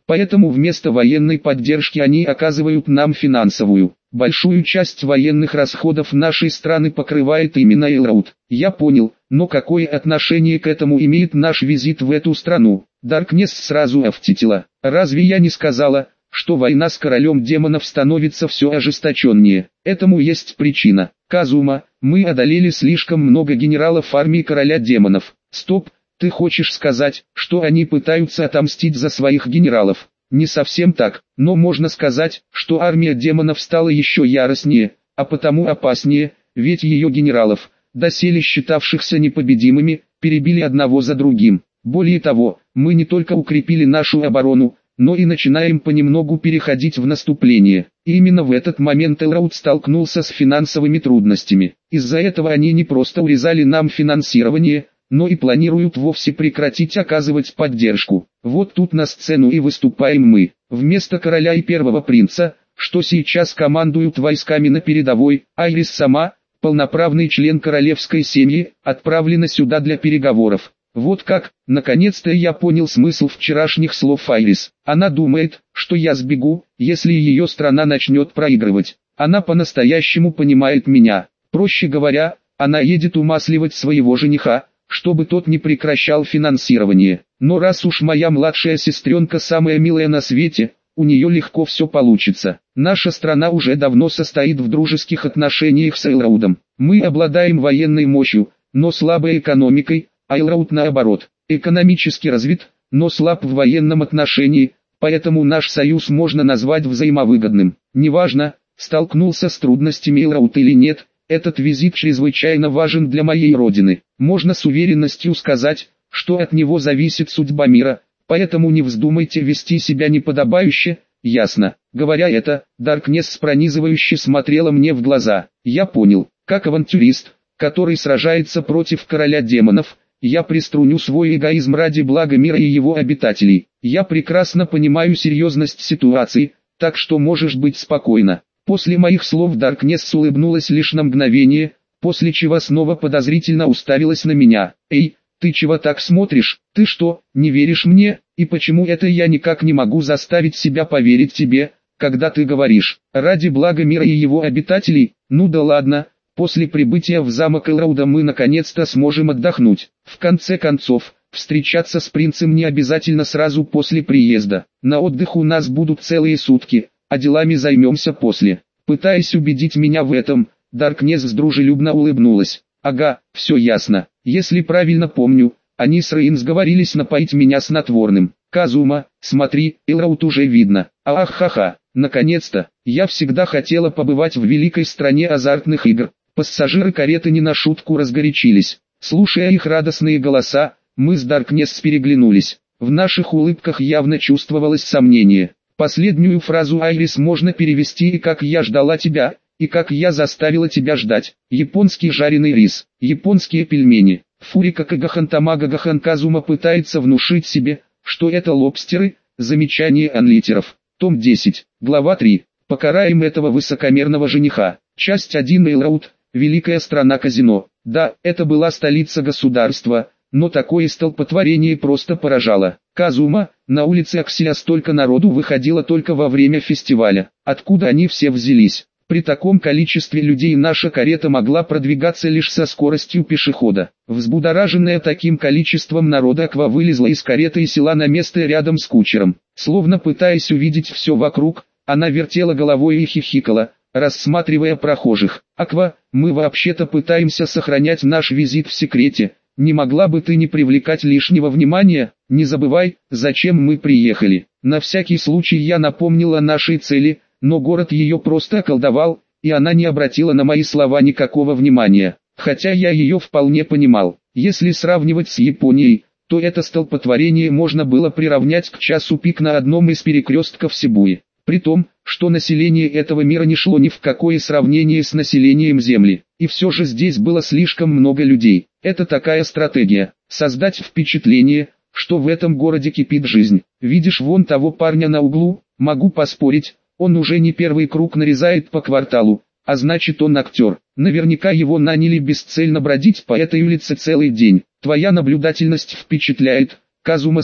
Поэтому вместо военной поддержки они оказывают нам финансовую. Большую часть военных расходов нашей страны покрывает именно Элроуд. Я понял, но какое отношение к этому имеет наш визит в эту страну? Даркнесс сразу ответила: разве я не сказала, что война с королем демонов становится все ожесточеннее? Этому есть причина. Казума, мы одолели слишком много генералов армии короля демонов. Стоп, ты хочешь сказать, что они пытаются отомстить за своих генералов? Не совсем так, но можно сказать, что армия демонов стала еще яростнее, а потому опаснее, ведь ее генералов, доселе считавшихся непобедимыми, перебили одного за другим. Более того, мы не только укрепили нашу оборону, но и начинаем понемногу переходить в наступление. И именно в этот момент Элроуд столкнулся с финансовыми трудностями. Из-за этого они не просто урезали нам финансирование, но и планируют вовсе прекратить оказывать поддержку. Вот тут на сцену и выступаем мы. Вместо короля и первого принца, что сейчас командуют войсками на передовой, Айрис сама, полноправный член королевской семьи, отправлена сюда для переговоров. Вот как, наконец-то я понял смысл вчерашних слов Айрис. Она думает, что я сбегу, если ее страна начнет проигрывать. Она по-настоящему понимает меня. Проще говоря, она едет умасливать своего жениха, чтобы тот не прекращал финансирование. Но раз уж моя младшая сестренка самая милая на свете, у нее легко все получится. Наша страна уже давно состоит в дружеских отношениях с Элроудом. Мы обладаем военной мощью, но слабой экономикой, а Элроуд наоборот, экономически развит, но слаб в военном отношении, поэтому наш союз можно назвать взаимовыгодным. Неважно, столкнулся с трудностями Элроуд или нет, этот визит чрезвычайно важен для моей родины. Можно с уверенностью сказать, что от него зависит судьба мира, поэтому не вздумайте вести себя неподобающе, ясно. Говоря это, Даркнесс пронизывающе смотрела мне в глаза. Я понял, как авантюрист, который сражается против короля демонов, я приструню свой эгоизм ради блага мира и его обитателей. Я прекрасно понимаю серьезность ситуации, так что можешь быть спокойна. После моих слов Даркнесс улыбнулась лишь на мгновение, после чего снова подозрительно уставилась на меня. «Эй, ты чего так смотришь? Ты что, не веришь мне? И почему это я никак не могу заставить себя поверить тебе, когда ты говоришь, ради блага мира и его обитателей? Ну да ладно, после прибытия в замок Элроуда мы наконец-то сможем отдохнуть. В конце концов, встречаться с принцем не обязательно сразу после приезда. На отдых у нас будут целые сутки, а делами займемся после». Пытаясь убедить меня в этом, Даркнесс дружелюбно улыбнулась. «Ага, все ясно. Если правильно помню, они с Рейн сговорились напоить меня снотворным. Казума, смотри, Элроуд уже видно. Ах-ха-ха, наконец-то. Я всегда хотела побывать в великой стране азартных игр». Пассажиры кареты не на шутку разгорячились. Слушая их радостные голоса, мы с Даркнесс переглянулись. В наших улыбках явно чувствовалось сомнение. Последнюю фразу Айрис можно перевести и «как я ждала тебя», и «как я заставила тебя ждать». Японский жареный рис, японские пельмени. Фурика Кагахантамага Гаханказума пытается внушить себе, что это лобстеры. Замечание анлитеров. Том 10, глава 3. Покараем этого высокомерного жениха. Часть 1. Элроуд, великая страна казино. Да, это была столица государства, но такое столпотворение просто поражало. Казума, на улице Аксия столько народу выходило только во время фестиваля. Откуда они все взялись? При таком количестве людей наша карета могла продвигаться лишь со скоростью пешехода. Взбудораженная таким количеством народа Аква вылезла из кареты и села на место рядом с кучером. Словно пытаясь увидеть все вокруг, она вертела головой и хихикала, рассматривая прохожих. «Аква, мы вообще-то пытаемся сохранять наш визит в секрете. Не могла бы ты не привлекать лишнего внимания? Не забывай, зачем мы приехали». На всякий случай я напомнила о нашей цели, но город ее просто околдовал, и она не обратила на мои слова никакого внимания. Хотя я ее вполне понимал. Если сравнивать с Японией, то это столпотворение можно было приравнять к часу пик на одном из перекрестков Сибуи. При том, что население этого мира не шло ни в какое сравнение с населением Земли. И все же здесь было слишком много людей. Это такая стратегия – создать впечатление, что в этом городе кипит жизнь. Видишь вон того парня на углу? Могу поспорить, он уже не первый круг нарезает по кварталу, а значит он актер. Наверняка его наняли бесцельно бродить по этой улице целый день. Твоя наблюдательность впечатляет, Казума-сан.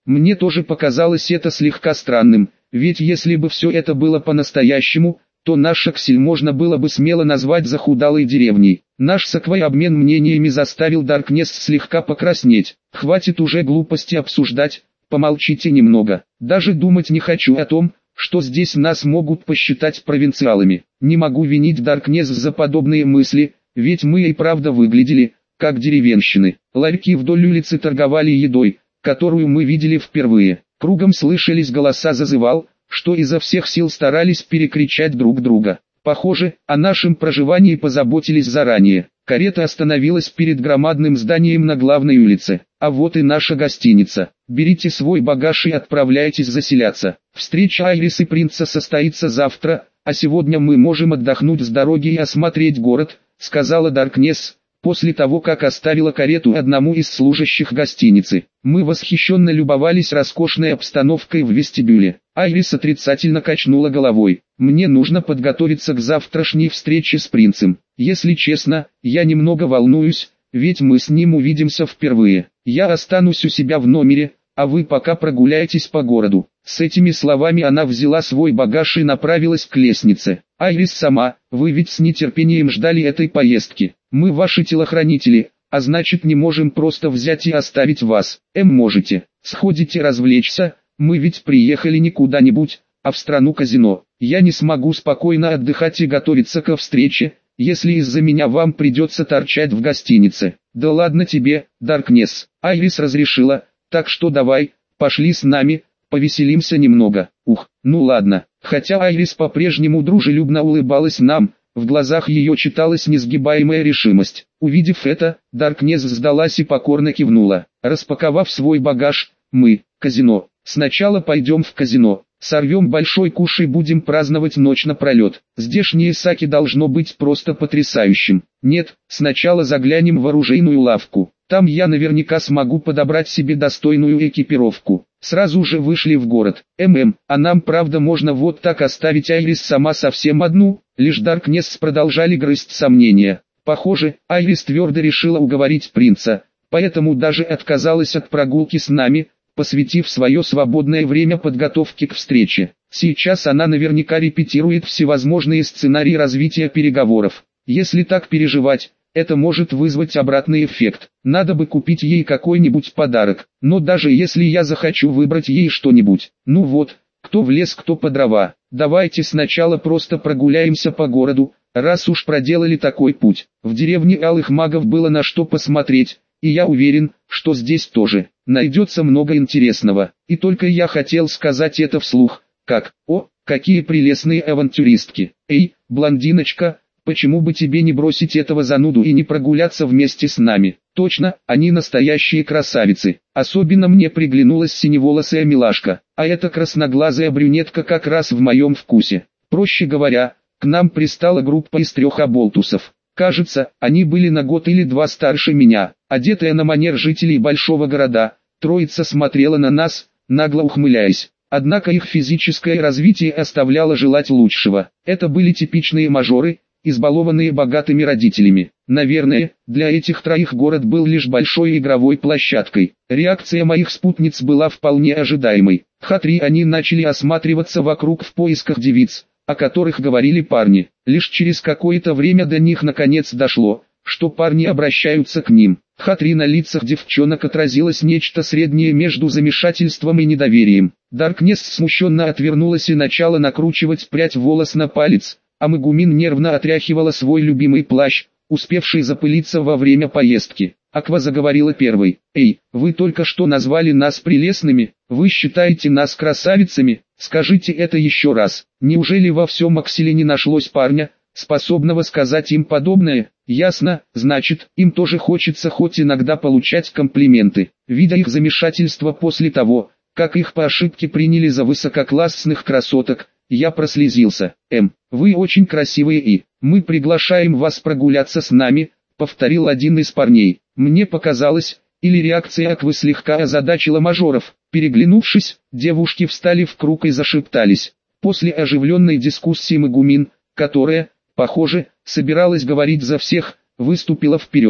Мне тоже показалось это слегка странным, ведь если бы все это было по-настоящему, то наш Аксель можно было бы смело назвать захудалой деревней. Наш саквой обмен мнениями заставил Даркнесс слегка покраснеть. Хватит уже глупости обсуждать, помолчите немного. Даже думать не хочу о том, что здесь нас могут посчитать провинциалами. Не могу винить Даркнесс за подобные мысли, ведь мы и правда выглядели, как деревенщины. Ларьки вдоль улицы торговали едой, которую мы видели впервые. Кругом слышались голоса зазывал, что изо всех сил старались перекричать друг друга. Похоже, о нашем проживании позаботились заранее. Карета остановилась перед громадным зданием на главной улице. А вот и наша гостиница. Берите свой багаж и отправляйтесь заселяться. Встреча Айрис и принца состоится завтра, а сегодня мы можем отдохнуть с дороги и осмотреть город, сказала Даркнесс, после того как оставила карету одному из служащих гостиницы. Мы восхищенно любовались роскошной обстановкой в вестибюле. Айрис отрицательно качнула головой. Мне нужно подготовиться к завтрашней встрече с принцем. Если честно, я немного волнуюсь, ведь мы с ним увидимся впервые. Я останусь у себя в номере, а вы пока прогуляйтесь по городу. С этими словами она взяла свой багаж и направилась к лестнице. Айрис сама, вы ведь с нетерпением ждали этой поездки. Мы ваши телохранители, а значит не можем просто взять и оставить вас. Можете, сходите развлечься, мы ведь приехали не куда-нибудь, а в страну казино. Я не смогу спокойно отдыхать и готовиться ко встрече, если из-за меня вам придется торчать в гостинице. Да ладно тебе, Даркнесс. Айрис разрешила, так что давай, пошли с нами, повеселимся немного. Ух, ну ладно. Хотя Айрис по-прежнему дружелюбно улыбалась нам, в глазах ее читалась несгибаемая решимость. Увидев это, Даркнесс сдалась и покорно кивнула. Распаковав свой багаж, мы, казино. Сначала пойдем в казино, сорвем большой куш и будем праздновать ночь напролет. Здешнее саки должно быть просто потрясающим. Нет, сначала заглянем в оружейную лавку. Там я наверняка смогу подобрать себе достойную экипировку. Сразу же вышли в город. А нам правда можно вот так оставить Айрис сама совсем одну? Лишь Даркнесс продолжали грызть сомнения. Похоже, Айрис твердо решила уговорить принца, поэтому даже отказалась от прогулки с нами, посвятив свое свободное время подготовке к встрече. Сейчас она наверняка репетирует всевозможные сценарии развития переговоров. Если так переживать, это может вызвать обратный эффект. Надо бы купить ей какой-нибудь подарок. Но даже если я захочу выбрать ей что-нибудь, ну вот, кто в лес, кто по дрова. Давайте сначала просто прогуляемся по городу, раз уж проделали такой путь. В деревне Алых Магов было на что посмотреть, и я уверен, что здесь тоже найдется много интересного. И только я хотел сказать это вслух, как: «О, какие прелестные авантюристки! Эй, блондиночка, почему бы тебе не бросить этого зануду и не прогуляться вместе с нами?» Точно, они настоящие красавицы. Особенно мне приглянулась синеволосая милашка, а эта красноглазая брюнетка как раз в моем вкусе. Проще говоря, к нам пристала группа из 3 оболтусов. Кажется, они были на год или 2 старше меня. Одетая на манер жителей большого города, троица смотрела на нас, нагло ухмыляясь. Однако их физическое развитие оставляло желать лучшего. Это были типичные мажоры, избалованные богатыми родителями. Наверное, для этих троих город был лишь большой игровой площадкой. Реакция моих спутниц была вполне ожидаемой. Хатри они начали осматриваться вокруг в поисках девиц, о которых говорили парни. Лишь через какое-то время до них наконец дошло, что парни обращаются к ним. Хатри на лицах девчонок отразилось нечто среднее между замешательством и недоверием. Даркнесс смущенно отвернулась и начала накручивать прядь волос на палец, а Мегумин нервно отряхивала свой любимый плащ, успевший запылиться во время поездки. Аква заговорила первой. «Эй, вы только что назвали нас прелестными, вы считаете нас красавицами? Скажите это еще раз. Неужели во всем Акселе не нашлось парня, способного сказать им подобное?» «Ясно, значит, им тоже хочется хоть иногда получать комплименты». Видя их замешательство после того, как их по ошибке приняли за высококлассных красоток, я прослезился. Вы очень красивые и мы приглашаем вас прогуляться с нами», повторил один из парней. Мне показалось, или реакция Аквы слегка озадачила мажоров. Переглянувшись, девушки встали в круг и зашептались. После оживленной дискуссии Мегумин, которая, похоже, собиралась говорить за всех, выступила вперед.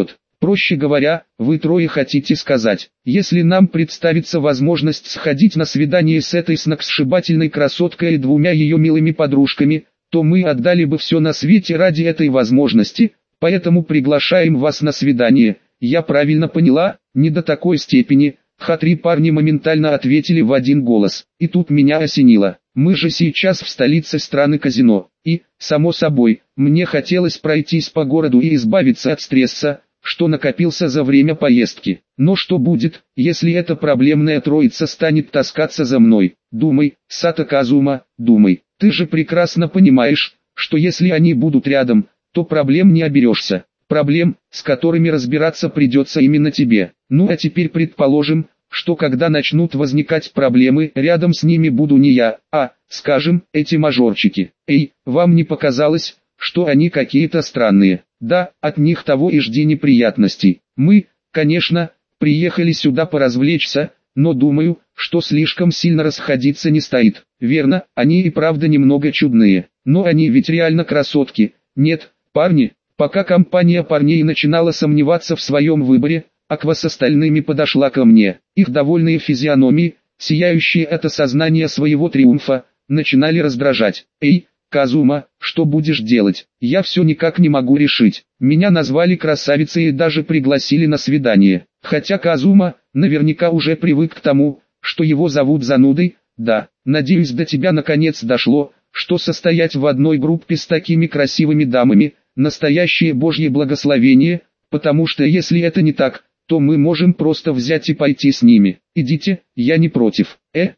Проще говоря, вы трое хотите сказать, если нам представится возможность сходить на свидание с этой сногсшибательной красоткой и двумя ее милыми подружками, то мы отдали бы все на свете ради этой возможности, поэтому приглашаем вас на свидание. Я правильно поняла? Не до такой степени. Три парни моментально ответили в один голос. И тут меня осенило. Мы же сейчас в столице страны казино. И, само собой, мне хотелось пройтись по городу и избавиться от стресса, что накопился за время поездки. Но что будет, если эта проблемная троица станет таскаться за мной? Думай, Сато Казума, думай. Ты же прекрасно понимаешь, что если они будут рядом, то проблем не оберешься. Проблем, с которыми разбираться придется именно тебе. Ну а теперь предположим, что когда начнут возникать проблемы, рядом с ними буду не я, а, скажем, эти мажорчики. Эй, вам не показалось, что они какие-то странные? Да, от них того и жди неприятностей. Мы, конечно, приехали сюда поразвлечься, но думаю, что слишком сильно расходиться не стоит. Верно, они и правда немного чудные, но они ведь реально красотки. Нет, парни, пока компания парней начинала сомневаться в своем выборе, Аква с остальными подошла ко мне. Их довольные физиономии, сияющие от осознания своего триумфа, начинали раздражать. Эй, Казума, что будешь делать? Я все никак не могу решить. Меня назвали красавицей и даже пригласили на свидание. Хотя Казума, наверняка уже привык к тому, что его зовут занудой. Да, надеюсь, до тебя наконец дошло, что состоять в одной группе с такими красивыми дамами – настоящее божье благословение, потому что если это не так, то мы можем просто взять и пойти с ними. Идите, я не против.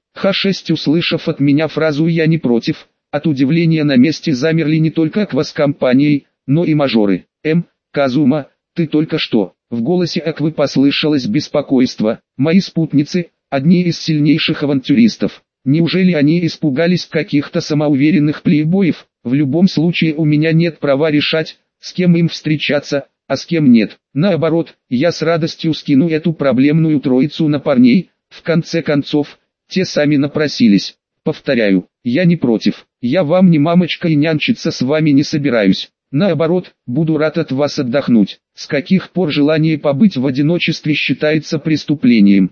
Х6, услышав от меня фразу «я не против», от удивления на месте замерли не только Аква с компанией, но и мажоры. Казума, ты только что. В голосе Аквы послышалось беспокойство. Мои спутницы, одни из сильнейших авантюристов. Неужели они испугались каких-то самоуверенных плейбоев? В любом случае у меня нет права решать, с кем им встречаться, а с кем нет. Наоборот, я с радостью скину эту проблемную троицу на парней. В конце концов, те сами напросились. Повторяю, я не против. Я вам не мамочка и нянчиться с вами не собираюсь. Наоборот, буду рад от вас отдохнуть. С каких пор желание побыть в одиночестве считается преступлением?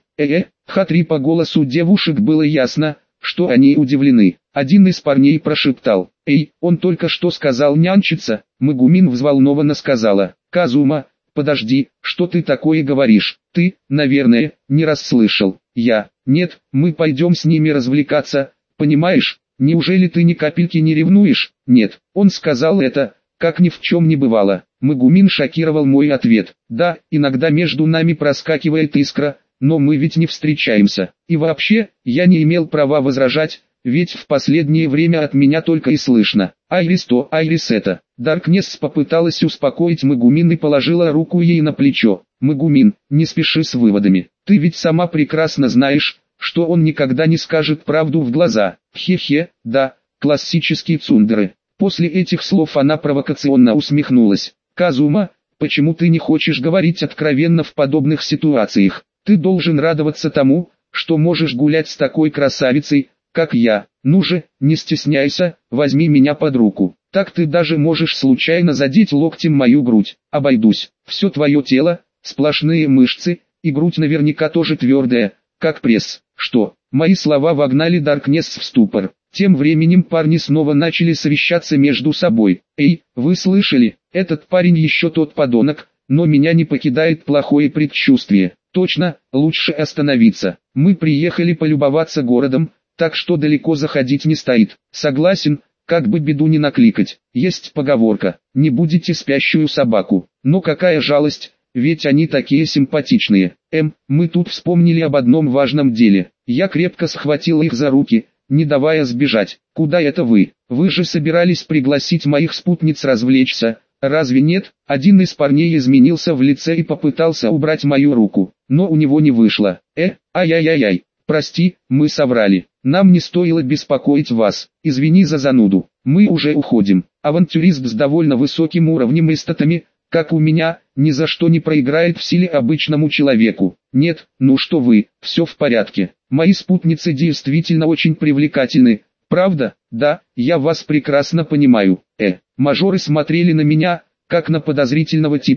Х3 по голосу девушек было ясно, что они удивлены. Один из парней прошептал: «Эй, он только что сказал нянчиться». Мегумин взволнованно сказала: «Казума, подожди, что ты такое говоришь? Ты, наверное, не расслышал». Нет, мы пойдем с ними развлекаться, понимаешь? Неужели ты ни капельки не ревнуешь? Нет, он сказал это, как ни в чем не бывало. Мегумин шокировал мой ответ. Да, иногда между нами проскакивает искра, но мы ведь не встречаемся. И вообще, я не имел права возражать, ведь в последнее время от меня только и слышно: «Айрис то, Айрис это». Даркнесс попыталась успокоить Мегумин и положила руку ей на плечо. «Мегумин, не спеши с выводами. Ты ведь сама прекрасно знаешь, что он никогда не скажет правду в глаза». Хе-хе, да, классические цундеры. После этих слов она провокационно усмехнулась. «Казума, почему ты не хочешь говорить откровенно в подобных ситуациях? Ты должен радоваться тому, что можешь гулять с такой красавицей, как я. Ну же, не стесняйся, возьми меня под руку. Так ты даже можешь случайно задеть локтем мою грудь. Обойдусь. Все твое тело, сплошные мышцы, и грудь наверняка тоже твердая, как пресс». Что? Мои слова вогнали Даркнесс в ступор. Тем временем парни снова начали совещаться между собой. «Эй, вы слышали? Этот парень еще тот подонок, но меня не покидает плохое предчувствие. Точно, лучше остановиться. Мы приехали полюбоваться городом, так что далеко заходить не стоит. Согласен, как бы беду не накликать. Есть поговорка: не будете спящую собаку. Но какая жалость, ведь они такие симпатичные. Мы тут вспомнили об одном важном деле». Я крепко схватил их за руки, не давая сбежать. «Куда это вы? Вы же собирались пригласить моих спутниц развлечься, разве нет?» Один из парней изменился в лице и попытался убрать мою руку, но у него не вышло. Ай-яй-яй-яй, прости, мы соврали. Нам не стоило беспокоить вас. Извини за зануду. Мы уже уходим. Авантюрист с довольно высоким уровнем и статами, как у меня, ни за что не проиграет в силе обычному человеку. Нет, ну что вы, все в порядке. Мои спутницы действительно очень привлекательны, правда? Да, я вас прекрасно понимаю. Мажоры смотрели на меня, как на подозрительного типа,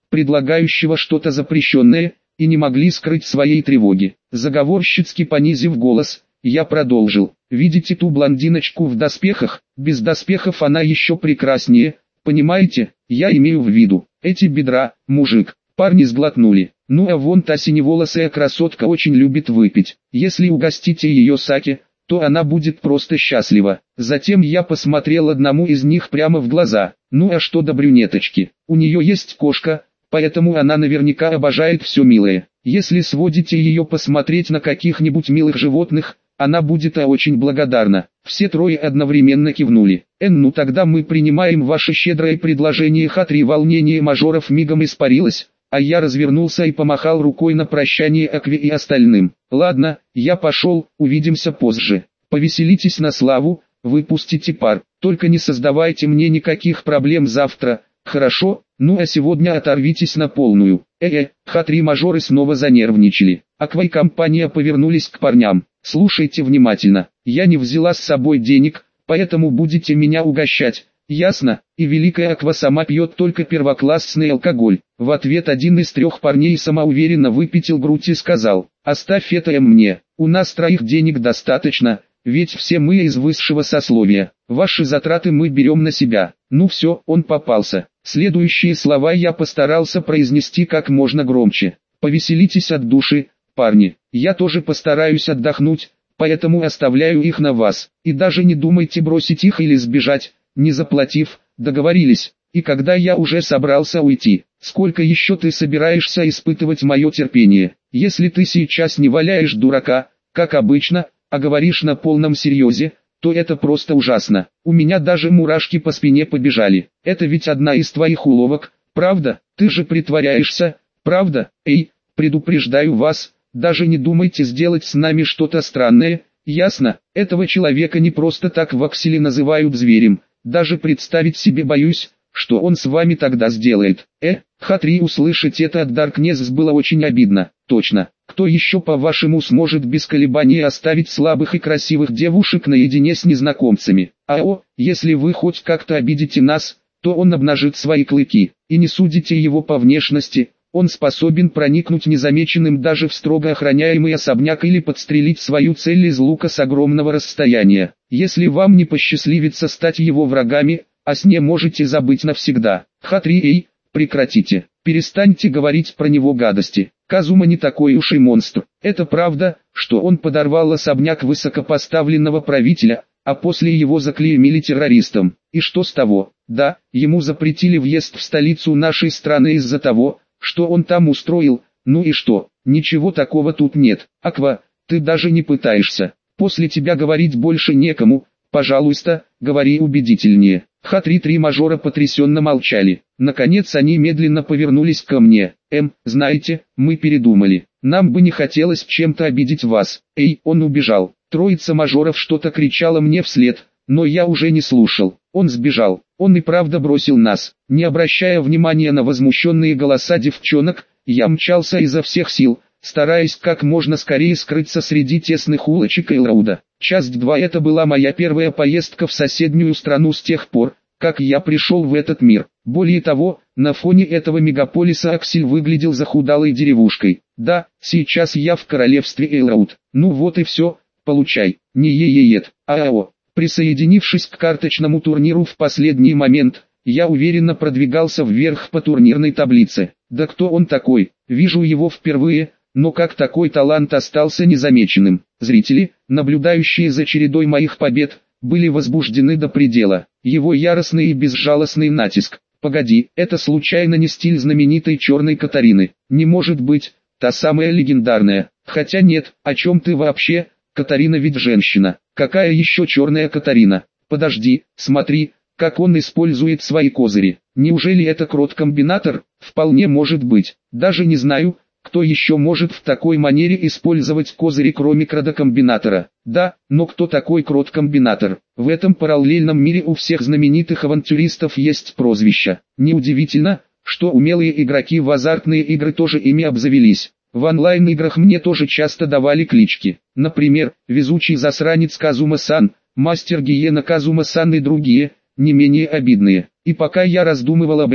предлагающего что-то запрещенное, и не могли скрыть своей тревоги. Заговорщицки понизив голос, я продолжил. Видите ту блондиночку в доспехах? Без доспехов она еще прекраснее, понимаете? Я имею в виду, эти бедра, мужик. Парни сглотнули. Ну а вон та синеволосая красотка очень любит выпить. Если угостите ее саке, то она будет просто счастлива. Затем я посмотрел одному из них прямо в глаза. Ну а что до брюнеточки? У нее есть кошка, поэтому она наверняка обожает все милое. Если сводите ее посмотреть на каких-нибудь милых животных, она будет очень благодарна. Все трое одновременно кивнули. Ну тогда мы принимаем ваше щедрое предложение. Хатри. Волнение мажоров мигом испарилось, а я развернулся и помахал рукой на прощание Акве и остальным. Ладно, я пошел, увидимся позже. Повеселитесь на славу, выпустите пар, только не создавайте мне никаких проблем завтра, хорошо? Ну а сегодня оторвитесь на полную. Хатри. Мажоры снова занервничали. Аква и компания повернулись к парням. Слушайте внимательно, я не взяла с собой денег, поэтому будете меня угощать. Ясно? И великая Аква сама пьет только первоклассный алкоголь. В ответ один из трех парней самоуверенно выпятил грудь и сказал: оставь это мне, у нас троих денег достаточно, ведь все мы из высшего сословия. Ваши затраты мы берем на себя. Ну все, он попался. Следующие слова я постарался произнести как можно громче. Повеселитесь от души, парни. Я тоже постараюсь отдохнуть, поэтому оставляю их на вас. И даже не думайте бросить их или сбежать, не заплатив. Договорились? И когда я уже собрался уйти: сколько еще ты собираешься испытывать мое терпение? Если ты сейчас не валяешь дурака, как обычно, а говоришь на полном серьезе, то это просто ужасно. У меня даже мурашки по спине побежали. Это ведь одна из твоих уловок, правда? Ты же притворяешься, правда? Предупреждаю вас, даже не думайте сделать с нами что-то странное, ясно? Этого человека не просто так в Акселе называют зверем. Даже представить себе боюсь, что он с вами тогда сделает. Хатри. Услышать это от Даркнесс было очень обидно. Точно, кто еще по-вашему сможет без колебаний оставить слабых и красивых девушек наедине с незнакомцами? Если вы хоть как-то обидите нас, то он обнажит свои клыки. И не судите его по внешности, он способен проникнуть незамеченным даже в строго охраняемый особняк или подстрелить свою цель из лука с огромного расстояния. Если вам не посчастливится стать его врагами, о сне можете забыть навсегда. Хатри. Прекратите, перестаньте говорить про него гадости. Казума не такой уж и монстр. Это правда, что он подорвал особняк высокопоставленного правителя, а после его заклеймили террористом. И что с того? Да, ему запретили въезд в столицу нашей страны из-за того, что он там устроил. Ну и что? Ничего такого тут нет. Аква, ты даже не пытаешься. После тебя говорить больше некому. Пожалуйста, говори убедительнее. Хатри. Три мажора потрясенно молчали. Наконец они медленно повернулись ко мне. Знаете, мы передумали. Нам бы не хотелось чем-то обидеть вас. Он убежал. Троица мажоров что-то кричала мне вслед, но я уже не слушал. Он сбежал. Он и правда бросил нас. Не обращая внимания на возмущенные голоса девчонок, я мчался изо всех сил, стараясь как можно скорее скрыться среди тесных улочек Эйлроуда. Часть 2. Это была моя первая поездка в соседнюю страну с тех пор, как я пришел в этот мир. Более того, на фоне этого мегаполиса Аксель выглядел захудалой деревушкой. Да, сейчас я в королевстве Эйлроуд. Ну вот и все, получай. Не е-е-ет, а-а-о. Присоединившись к карточному турниру в последний момент, я уверенно продвигался вверх по турнирной таблице. Да кто он такой? Вижу его впервые, но как такой талант остался незамеченным? Зрители, наблюдающие за чередой моих побед, были возбуждены до предела. Его яростный и безжалостный натиск. Погоди, это случайно не стиль знаменитой черной Катарины? Не может быть, та самая легендарная. Хотя нет, о чем ты вообще? Катарина ведь женщина. Какая еще черная Катарина? Подожди, смотри, как он использует свои козыри. Неужели это крот-комбинатор? Вполне может быть. Даже не знаю, кто еще может в такой манере использовать козыри, кроме кротокомбинатора. Да, но кто такой крот-комбинатор? В этом параллельном мире у всех знаменитых авантюристов есть прозвища. Неудивительно, что умелые игроки в азартные игры тоже ими обзавелись. В онлайн-играх мне тоже часто давали клички. Например, везучий засранец Казума-сан, мастер Гиена Казума-сан и другие, не менее обидные. И пока я раздумывал об этом,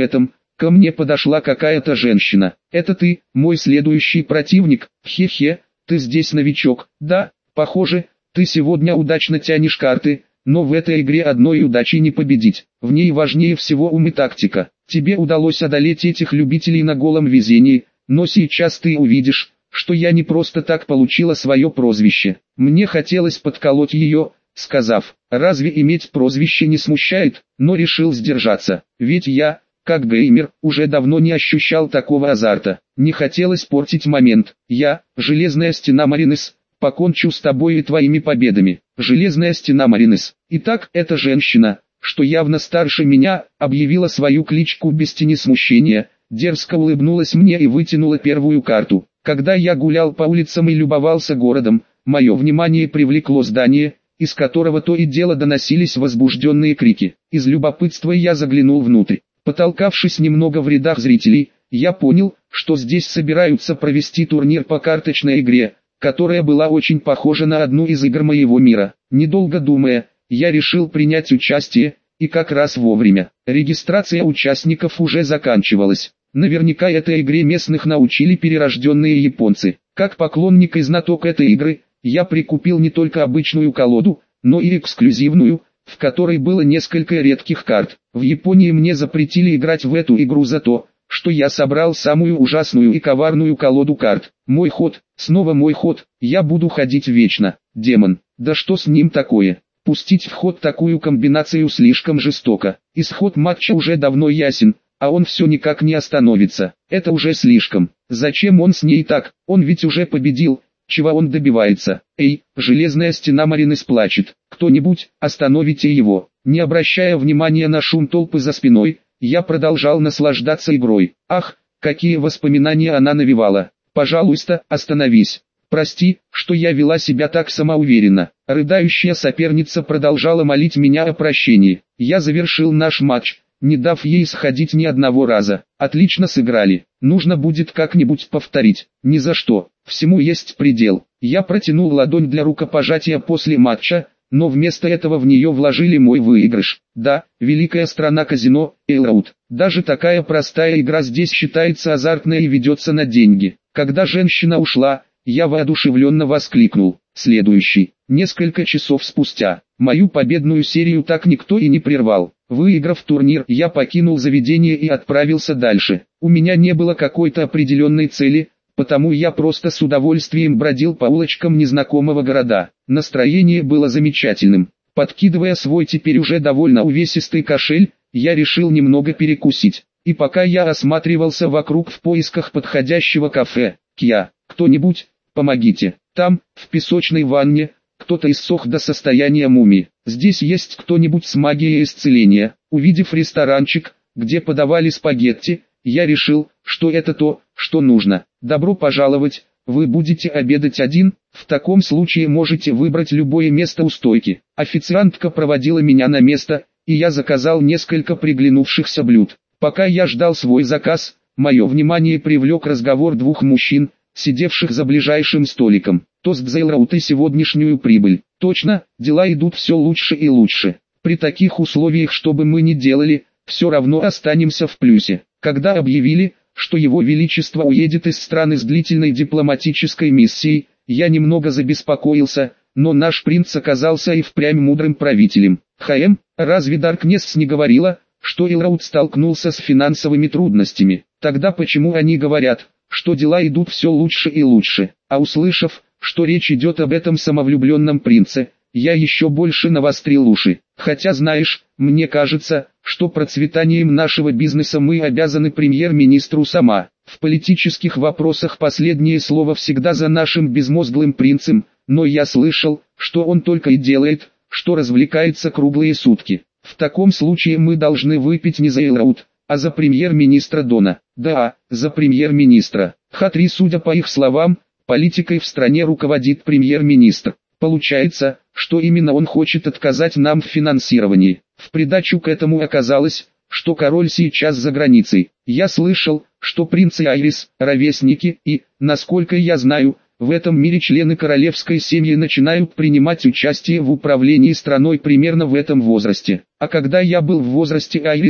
Ко мне подошла какая-то женщина. «Это ты, мой следующий противник? Хе-хе, ты здесь новичок, да? Похоже, ты сегодня удачно тянешь карты, но в этой игре одной удачи не победить. В ней важнее всего ум и тактика. Тебе удалось одолеть этих любителей на голом везении, но сейчас ты увидишь, что я не просто так получила свое прозвище. Мне хотелось подколоть ее, сказав: разве иметь прозвище не смущает, но решил сдержаться, ведь я, как геймер, уже давно не ощущал такого азарта. Не хотелось портить момент. Я, Железная Стена Маринес, покончу с тобой и твоими победами. Железная Стена Маринес. Итак, эта женщина, что явно старше меня, объявила свою кличку без тени смущения, дерзко улыбнулась мне и вытянула первую карту. Когда я гулял по улицам и любовался городом, мое внимание привлекло здание, из которого то и дело доносились возбужденные крики. Из любопытства я заглянул внутрь. Потолкавшись немного в рядах зрителей, я понял, что здесь собираются провести турнир по карточной игре, которая была очень похожа на одну из игр моего мира. Недолго думая, я решил принять участие, и как раз вовремя. Регистрация участников уже заканчивалась. Наверняка этой игре местных научили перерожденные японцы. Как поклонник и знаток этой игры, я прикупил не только обычную колоду, но и эксклюзивную, в которой было несколько редких карт. В Японии мне запретили играть в эту игру за то, что я собрал самую ужасную и коварную колоду карт. Мой ход, снова мой ход, я буду ходить вечно. Демон, да что с ним такое? Пустить в ход такую комбинацию слишком жестоко. Исход матча уже давно ясен, а он все никак не остановится. Это уже слишком. Зачем он с ней так? Он ведь уже победил. Чего он добивается? Эй, Железная Стена Маринес плачет. Кто-нибудь, остановите его. Не обращая внимания на шум толпы за спиной, я продолжал наслаждаться игрой. Ах, какие воспоминания она навевала. Пожалуйста, остановись. Прости, что я вела себя так самоуверенно. Рыдающая соперница продолжала молить меня о прощении. Я завершил наш матч, не дав ей сходить ни одного раза. Отлично сыграли. Нужно будет как-нибудь повторить. Ни за что. Всему есть предел. Я протянул ладонь для рукопожатия после матча, но вместо этого в нее вложили мой выигрыш. Да, великая страна казино, Элроуд. Даже такая простая игра здесь считается азартной и ведется на деньги. Когда женщина ушла, я воодушевленно воскликнул: следующий. Несколько часов спустя, мою победную серию так никто и не прервал. Выиграв турнир, я покинул заведение и отправился дальше. У меня не было какой-то определенной цели, потому я просто с удовольствием бродил по улочкам незнакомого города. Настроение было замечательным. Подкидывая свой теперь уже довольно увесистый кошель, я решил немного перекусить. И пока я осматривался вокруг в поисках подходящего кафе, кто-нибудь, помогите. Там, в песочной ванне, кто-то иссох до состояния мумии. Здесь есть кто-нибудь с магией исцеления? Увидев ресторанчик, где подавали спагетти, я решил, что это то, что нужно. Добро пожаловать, вы будете обедать один? В таком случае можете выбрать любое место у стойки. Официантка проводила меня на место, и я заказал несколько приглянувшихся блюд. Пока я ждал свой заказ, мое внимание привлек разговор двух мужчин, сидевших за ближайшим столиком. Тост за Элроуд и сегодняшнюю прибыль. Точно, дела идут все лучше и лучше. При таких условиях, что бы мы ни делали, все равно останемся в плюсе. Когда объявили, что его величество уедет из страны с длительной дипломатической миссией, я немного забеспокоился, но наш принц оказался и впрямь мудрым правителем. Разве Даркнесс не говорила, что Элроуд столкнулся с финансовыми трудностями? Тогда почему они говорят, что дела идут все лучше и лучше? А услышав, что речь идет об этом самовлюбленном принце, я еще больше навострил уши. Хотя знаешь, мне кажется, что процветанием нашего бизнеса мы обязаны премьер-министру сама. В политических вопросах последнее слово всегда за нашим безмозглым принцем, но я слышал, что он только и делает, что развлекается круглые сутки. В таком случае мы должны выпить не за Элроуд, а за премьер-министра Дона. Да, за премьер-министра. Хатри, судя по их словам, политикой в стране руководит премьер-министр. Получается, что именно он хочет отказать нам в финансировании. В придачу к этому оказалось, что король сейчас за границей. Я слышал, что принц и Айрис – ровесники и, насколько я знаю, в этом мире члены королевской семьи начинают принимать участие в управлении страной примерно в этом возрасте. А когда я был в возрасте Айрис,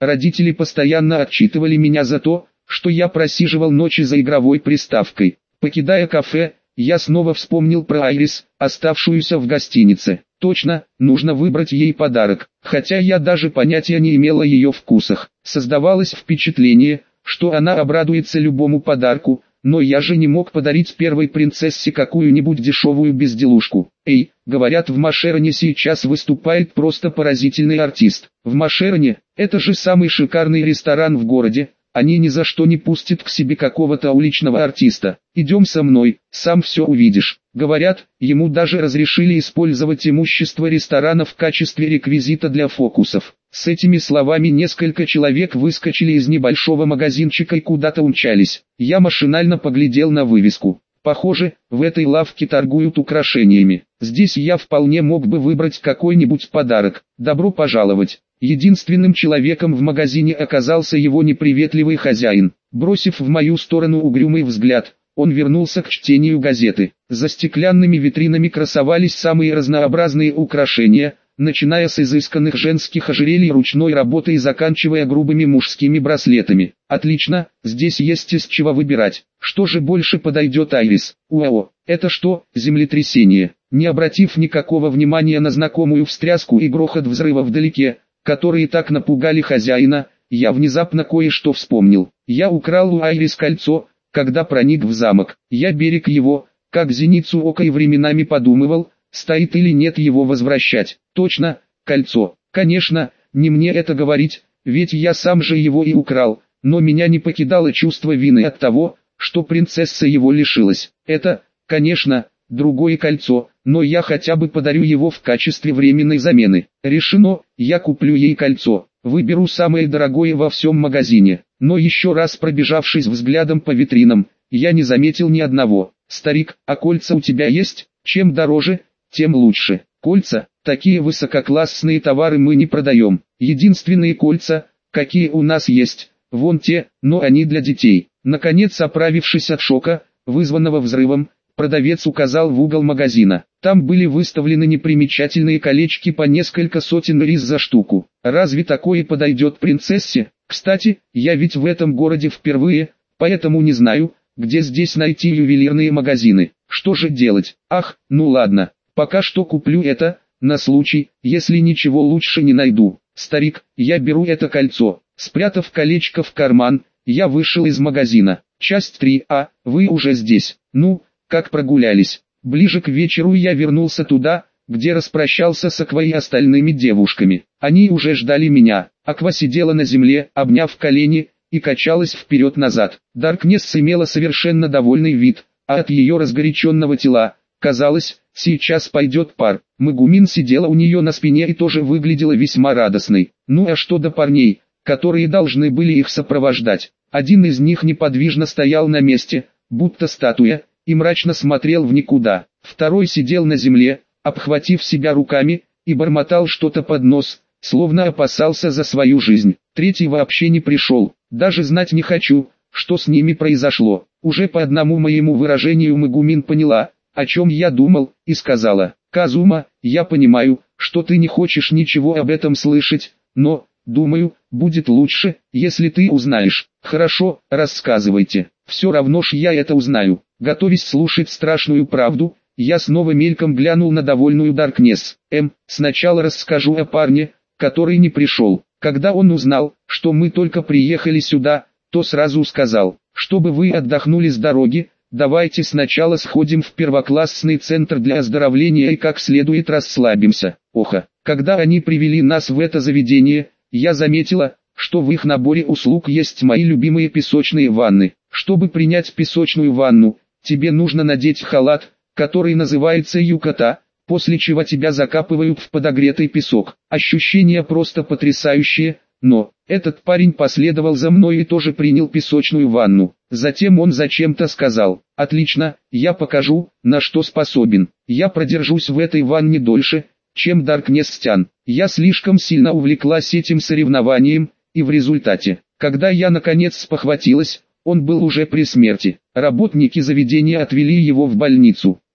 Родители постоянно отчитывали меня за то, что я просиживал ночи за игровой приставкой. Покидая кафе, я снова вспомнил про Айрис, оставшуюся в гостинице. Точно, нужно выбрать ей подарок, хотя я даже понятия не имел о ее вкусах. Создавалось впечатление, что она обрадуется любому подарку, но я же не мог подарить первой принцессе какую-нибудь дешевую безделушку. Эй, говорят, в Машероне сейчас выступает просто поразительный артист. В Машероне, это же самый шикарный ресторан в городе, они ни за что не пустят к себе какого-то уличного артиста. Идем со мной, сам все увидишь. Говорят, ему даже разрешили использовать имущество ресторана в качестве реквизита для фокусов. С этими словами несколько человек выскочили из небольшого магазинчика и куда-то умчались. Я машинально поглядел на вывеску. Похоже, в этой лавке торгуют украшениями. Здесь я вполне мог бы выбрать какой-нибудь подарок. Добро пожаловать. Единственным человеком в магазине оказался его неприветливый хозяин. Бросив в мою сторону угрюмый взгляд, он вернулся к чтению газеты. За стеклянными витринами красовались самые разнообразные украшения, начиная с изысканных женских ожерелий ручной работы и заканчивая грубыми мужскими браслетами. Отлично, здесь есть из чего выбирать. Что же больше подойдет Айрис? Уау, это что, землетрясение? Не обратив никакого внимания на знакомую встряску и грохот взрыва вдалеке, которые так напугали хозяина, я внезапно кое-что вспомнил. Я украл у Айрис кольцо, когда проник в замок. Я берег его, как зеницу ока, и временами подумывал, стоит или нет его возвращать. Точно, кольцо. Конечно, не мне это говорить, ведь я сам же его и украл, но меня не покидало чувство вины от того, что принцесса его лишилась. Это, конечно, другое кольцо, но я хотя бы подарю его в качестве временной замены. Решено, я куплю ей кольцо, выберу самое дорогое во всем магазине. Но еще раз пробежавшись взглядом по витринам, я не заметил ни одного. Старик, а кольца у тебя есть? Чем дороже, тем лучше. Кольца, такие высококлассные товары мы не продаем. Единственные кольца, какие у нас есть, вон те, но они для детей. Наконец, оправившись от шока, вызванного взрывом, продавец указал в угол магазина. Там были выставлены непримечательные колечки по несколько сотен рис за штуку. Разве такое подойдет принцессе? Кстати, я ведь в этом городе впервые, поэтому не знаю, где здесь найти ювелирные магазины. Что же делать? Ах, ну ладно, пока что куплю это, на случай, если ничего лучше не найду. Старик, я беру это кольцо. Спрятав колечко в карман, я вышел из магазина. Часть 3А, вы уже здесь. Ну, как прогулялись? Ближе к вечеру я вернулся туда, где распрощался с Аквой и остальными девушками. Они уже ждали меня. Аква сидела на земле, обняв колени, и качалась вперед-назад. Даркнесс имела совершенно довольный вид, а от ее разгоряченного тела, казалось, сейчас пойдет пар. Мегумин сидела у нее на спине и тоже выглядела весьма радостной. Ну а что до парней, которые должны были их сопровождать? Один из них неподвижно стоял на месте, будто статуя, и мрачно смотрел в никуда. Второй сидел на земле, обхватив себя руками, и бормотал что-то под нос, словно опасался за свою жизнь. Третий вообще не пришел. Даже знать не хочу, что с ними произошло. Уже по одному моему выражению Мегумин поняла, о чем я думал, и сказала: «Казума, я понимаю, что ты не хочешь ничего об этом слышать, но, думаю, будет лучше, если ты узнаешь». «Хорошо, рассказывайте, все равно ж я это узнаю». Готовясь слушать страшную правду, я снова мельком глянул на довольную Даркнесс. Сначала расскажу о парне, который не пришел. Когда он узнал, что мы только приехали сюда, то сразу сказал: «Чтобы вы отдохнули с дороги, давайте сначала сходим в первоклассный центр для оздоровления и как следует расслабимся». Оха, когда они привели нас в это заведение, я заметила, что в их наборе услуг есть мои любимые песочные ванны. Чтобы принять песочную ванну, тебе нужно надеть халат, который называется юката, после чего тебя закапывают в подогретый песок. Ощущения просто потрясающие, но этот парень последовал за мной и тоже принял песочную ванну. Затем он зачем-то сказал: «Отлично, я покажу, на что способен». Я продержусь в этой ванне дольше, чем Даркнесстян. Я слишком сильно увлеклась этим соревнованием, и в результате, когда я наконец спохватилась, он был уже при смерти. Работники заведения отвели его в больницу.